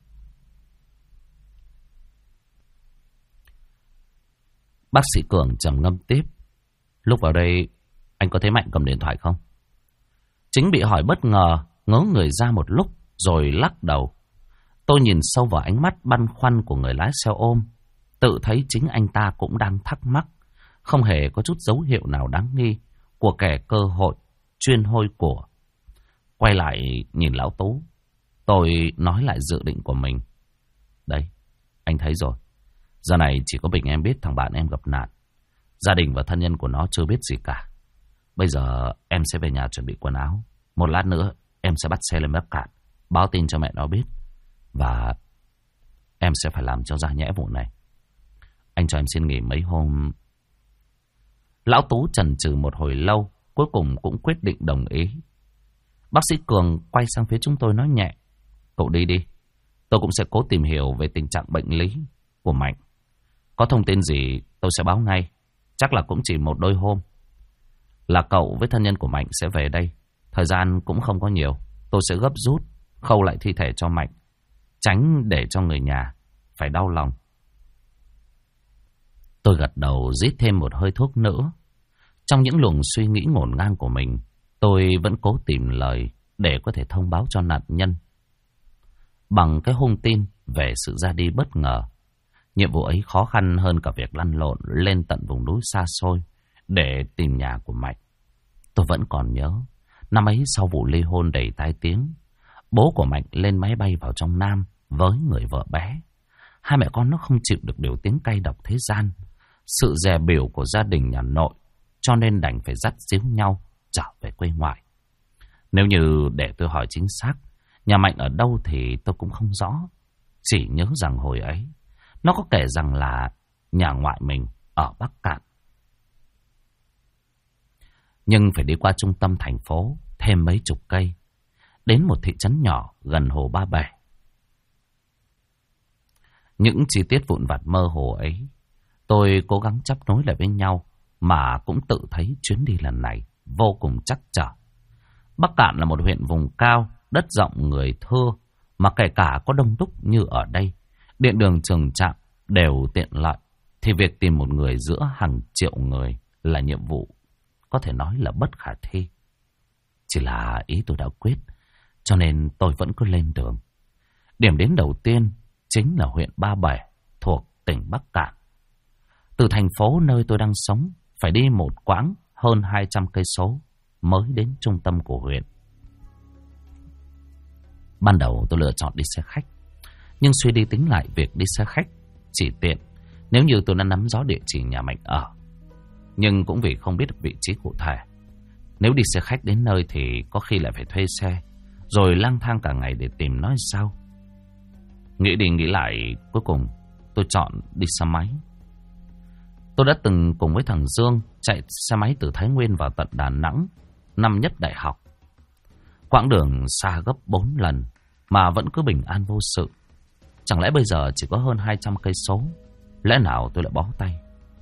Bác sĩ Cường trầm ngâm tiếp: lúc vào đây anh có thấy Mạnh cầm điện thoại không? Chính bị hỏi bất ngờ, ngớ người ra một lúc rồi lắc đầu. Tôi nhìn sâu vào ánh mắt băn khoăn của người lái xe ôm, tự thấy chính anh ta cũng đang thắc mắc, không hề có chút dấu hiệu nào đáng nghi của kẻ cơ hội chuyên hôi của. Quay lại nhìn lão Tú, tôi nói lại dự định của mình. Đây, anh thấy rồi, giờ này chỉ có mình em biết thằng bạn em gặp nạn. Gia đình và thân nhân của nó chưa biết gì cả. Bây giờ em sẽ về nhà chuẩn bị quần áo. Một lát nữa em sẽ bắt xe lên Bắc Cạn, báo tin cho mẹ nó biết. Và em sẽ phải làm cho ra nhẽ vụ này. Anh cho em xin nghỉ mấy hôm. Lão Tú chần chừ một hồi lâu, cuối cùng cũng quyết định đồng ý. Bác sĩ Cường quay sang phía chúng tôi nói nhẹ: cậu đi đi, tôi cũng sẽ cố tìm hiểu về tình trạng bệnh lý của Mạnh. Có thông tin gì tôi sẽ báo ngay. Chắc là cũng chỉ một đôi hôm là cậu với thân nhân của Mạnh sẽ về đây. Thời gian cũng không có nhiều. Tôi sẽ gấp rút khâu lại thi thể cho Mạnh, tránh để cho người nhà phải đau lòng. Tôi gật đầu rít thêm một hơi thuốc nữa. Trong những luồng suy nghĩ ngổn ngang của mình, tôi vẫn cố tìm lời để có thể thông báo cho nạn nhân bằng cái hung tin về sự ra đi bất ngờ. Nhiệm vụ ấy khó khăn hơn cả việc lăn lộn lên tận vùng núi xa xôi để tìm nhà của Mạnh. Tôi vẫn còn nhớ, năm ấy sau vụ ly hôn đầy tai tiếng, bố của Mạnh lên máy bay vào trong Nam với người vợ bé. Hai mẹ con nó không chịu được điều tiếng cay độc thế gian, sự dè bỉu của gia đình nhà nội, cho nên đành phải dắt díu nhau trở về quê ngoại. Nếu như để tôi hỏi chính xác nhà Mạnh ở đâu thì tôi cũng không rõ. Chỉ nhớ rằng hồi ấy nó có kể rằng là nhà ngoại mình ở Bắc Cạn. Nhưng phải đi qua trung tâm thành phố thêm mấy chục cây. đến một thị trấn nhỏ gần hồ Ba Bể. Những chi tiết vụn vặt mơ hồ ấy, tôi cố gắng chắp nối lại với nhau, mà cũng tự thấy chuyến đi lần này vô cùng trắc trở. Bắc Cạn là một huyện vùng cao, đất rộng người thưa, mà kể cả có đông đúc như ở đây, điện đường trường trạm đều tiện lợi, thì việc tìm một người giữa hàng triệu người là nhiệm vụ có thể nói là bất khả thi. Chỉ là ý tôi đã quyết, cho nên tôi vẫn cứ lên đường. Điểm đến đầu tiên chính là huyện Ba Bể thuộc tỉnh Bắc Cạn. Từ thành phố nơi tôi đang sống phải đi một quãng hơn 200 cây số mới đến trung tâm của huyện. Ban đầu tôi lựa chọn đi xe khách, nhưng suy đi tính lại việc đi xe khách chỉ tiện nếu như tôi đã nắm rõ địa chỉ nhà Mạnh ở, nhưng cũng vì không biết được vị trí cụ thể. Nếu đi xe khách đến nơi thì có khi lại phải thuê xe, rồi lang thang cả ngày để tìm nói sao. Nghĩ đi nghĩ lại, cuối cùng tôi chọn đi xe máy. Tôi đã từng cùng với thằng Dương chạy xe máy từ Thái Nguyên vào tận Đà Nẵng năm nhất đại học. Quãng đường xa gấp 4 lần mà vẫn cứ bình an vô sự. Chẳng lẽ bây giờ chỉ có hơn 200 cây số, lẽ nào tôi lại bó tay?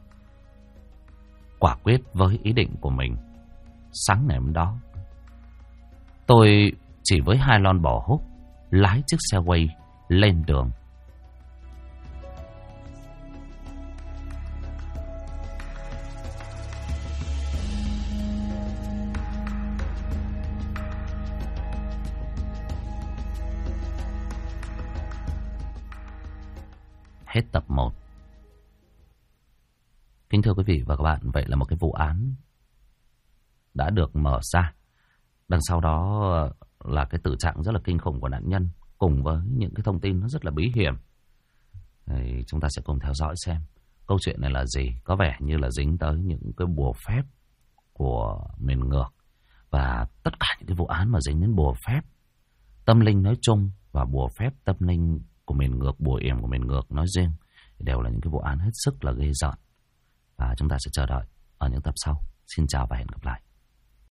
Quả quyết với ý định của mình, sáng ngày hôm đó, tôi chỉ với 2 lon bò húc lái chiếc xe quay lên đường. Hết tập 1. Kính thưa quý vị và các bạn, vậy là một cái vụ án đã được mở ra. Đằng sau đó là cái tử trạng rất là kinh khủng của nạn nhân, cùng với những cái thông tin nó rất là bí hiểm. Thì chúng ta sẽ cùng theo dõi xem câu chuyện này là gì. Có vẻ như là dính tới những cái bùa phép của miền ngược, và tất cả những cái vụ án mà dính đến bùa phép tâm linh nói chung và bùa phép tâm linh của miền ngược, bùa yểm của miền ngược nói riêng, đều là những cái vụ án hết sức là ghê rợn. Và chúng ta sẽ chờ đợi ở những tập sau. Xin chào và hẹn gặp lại.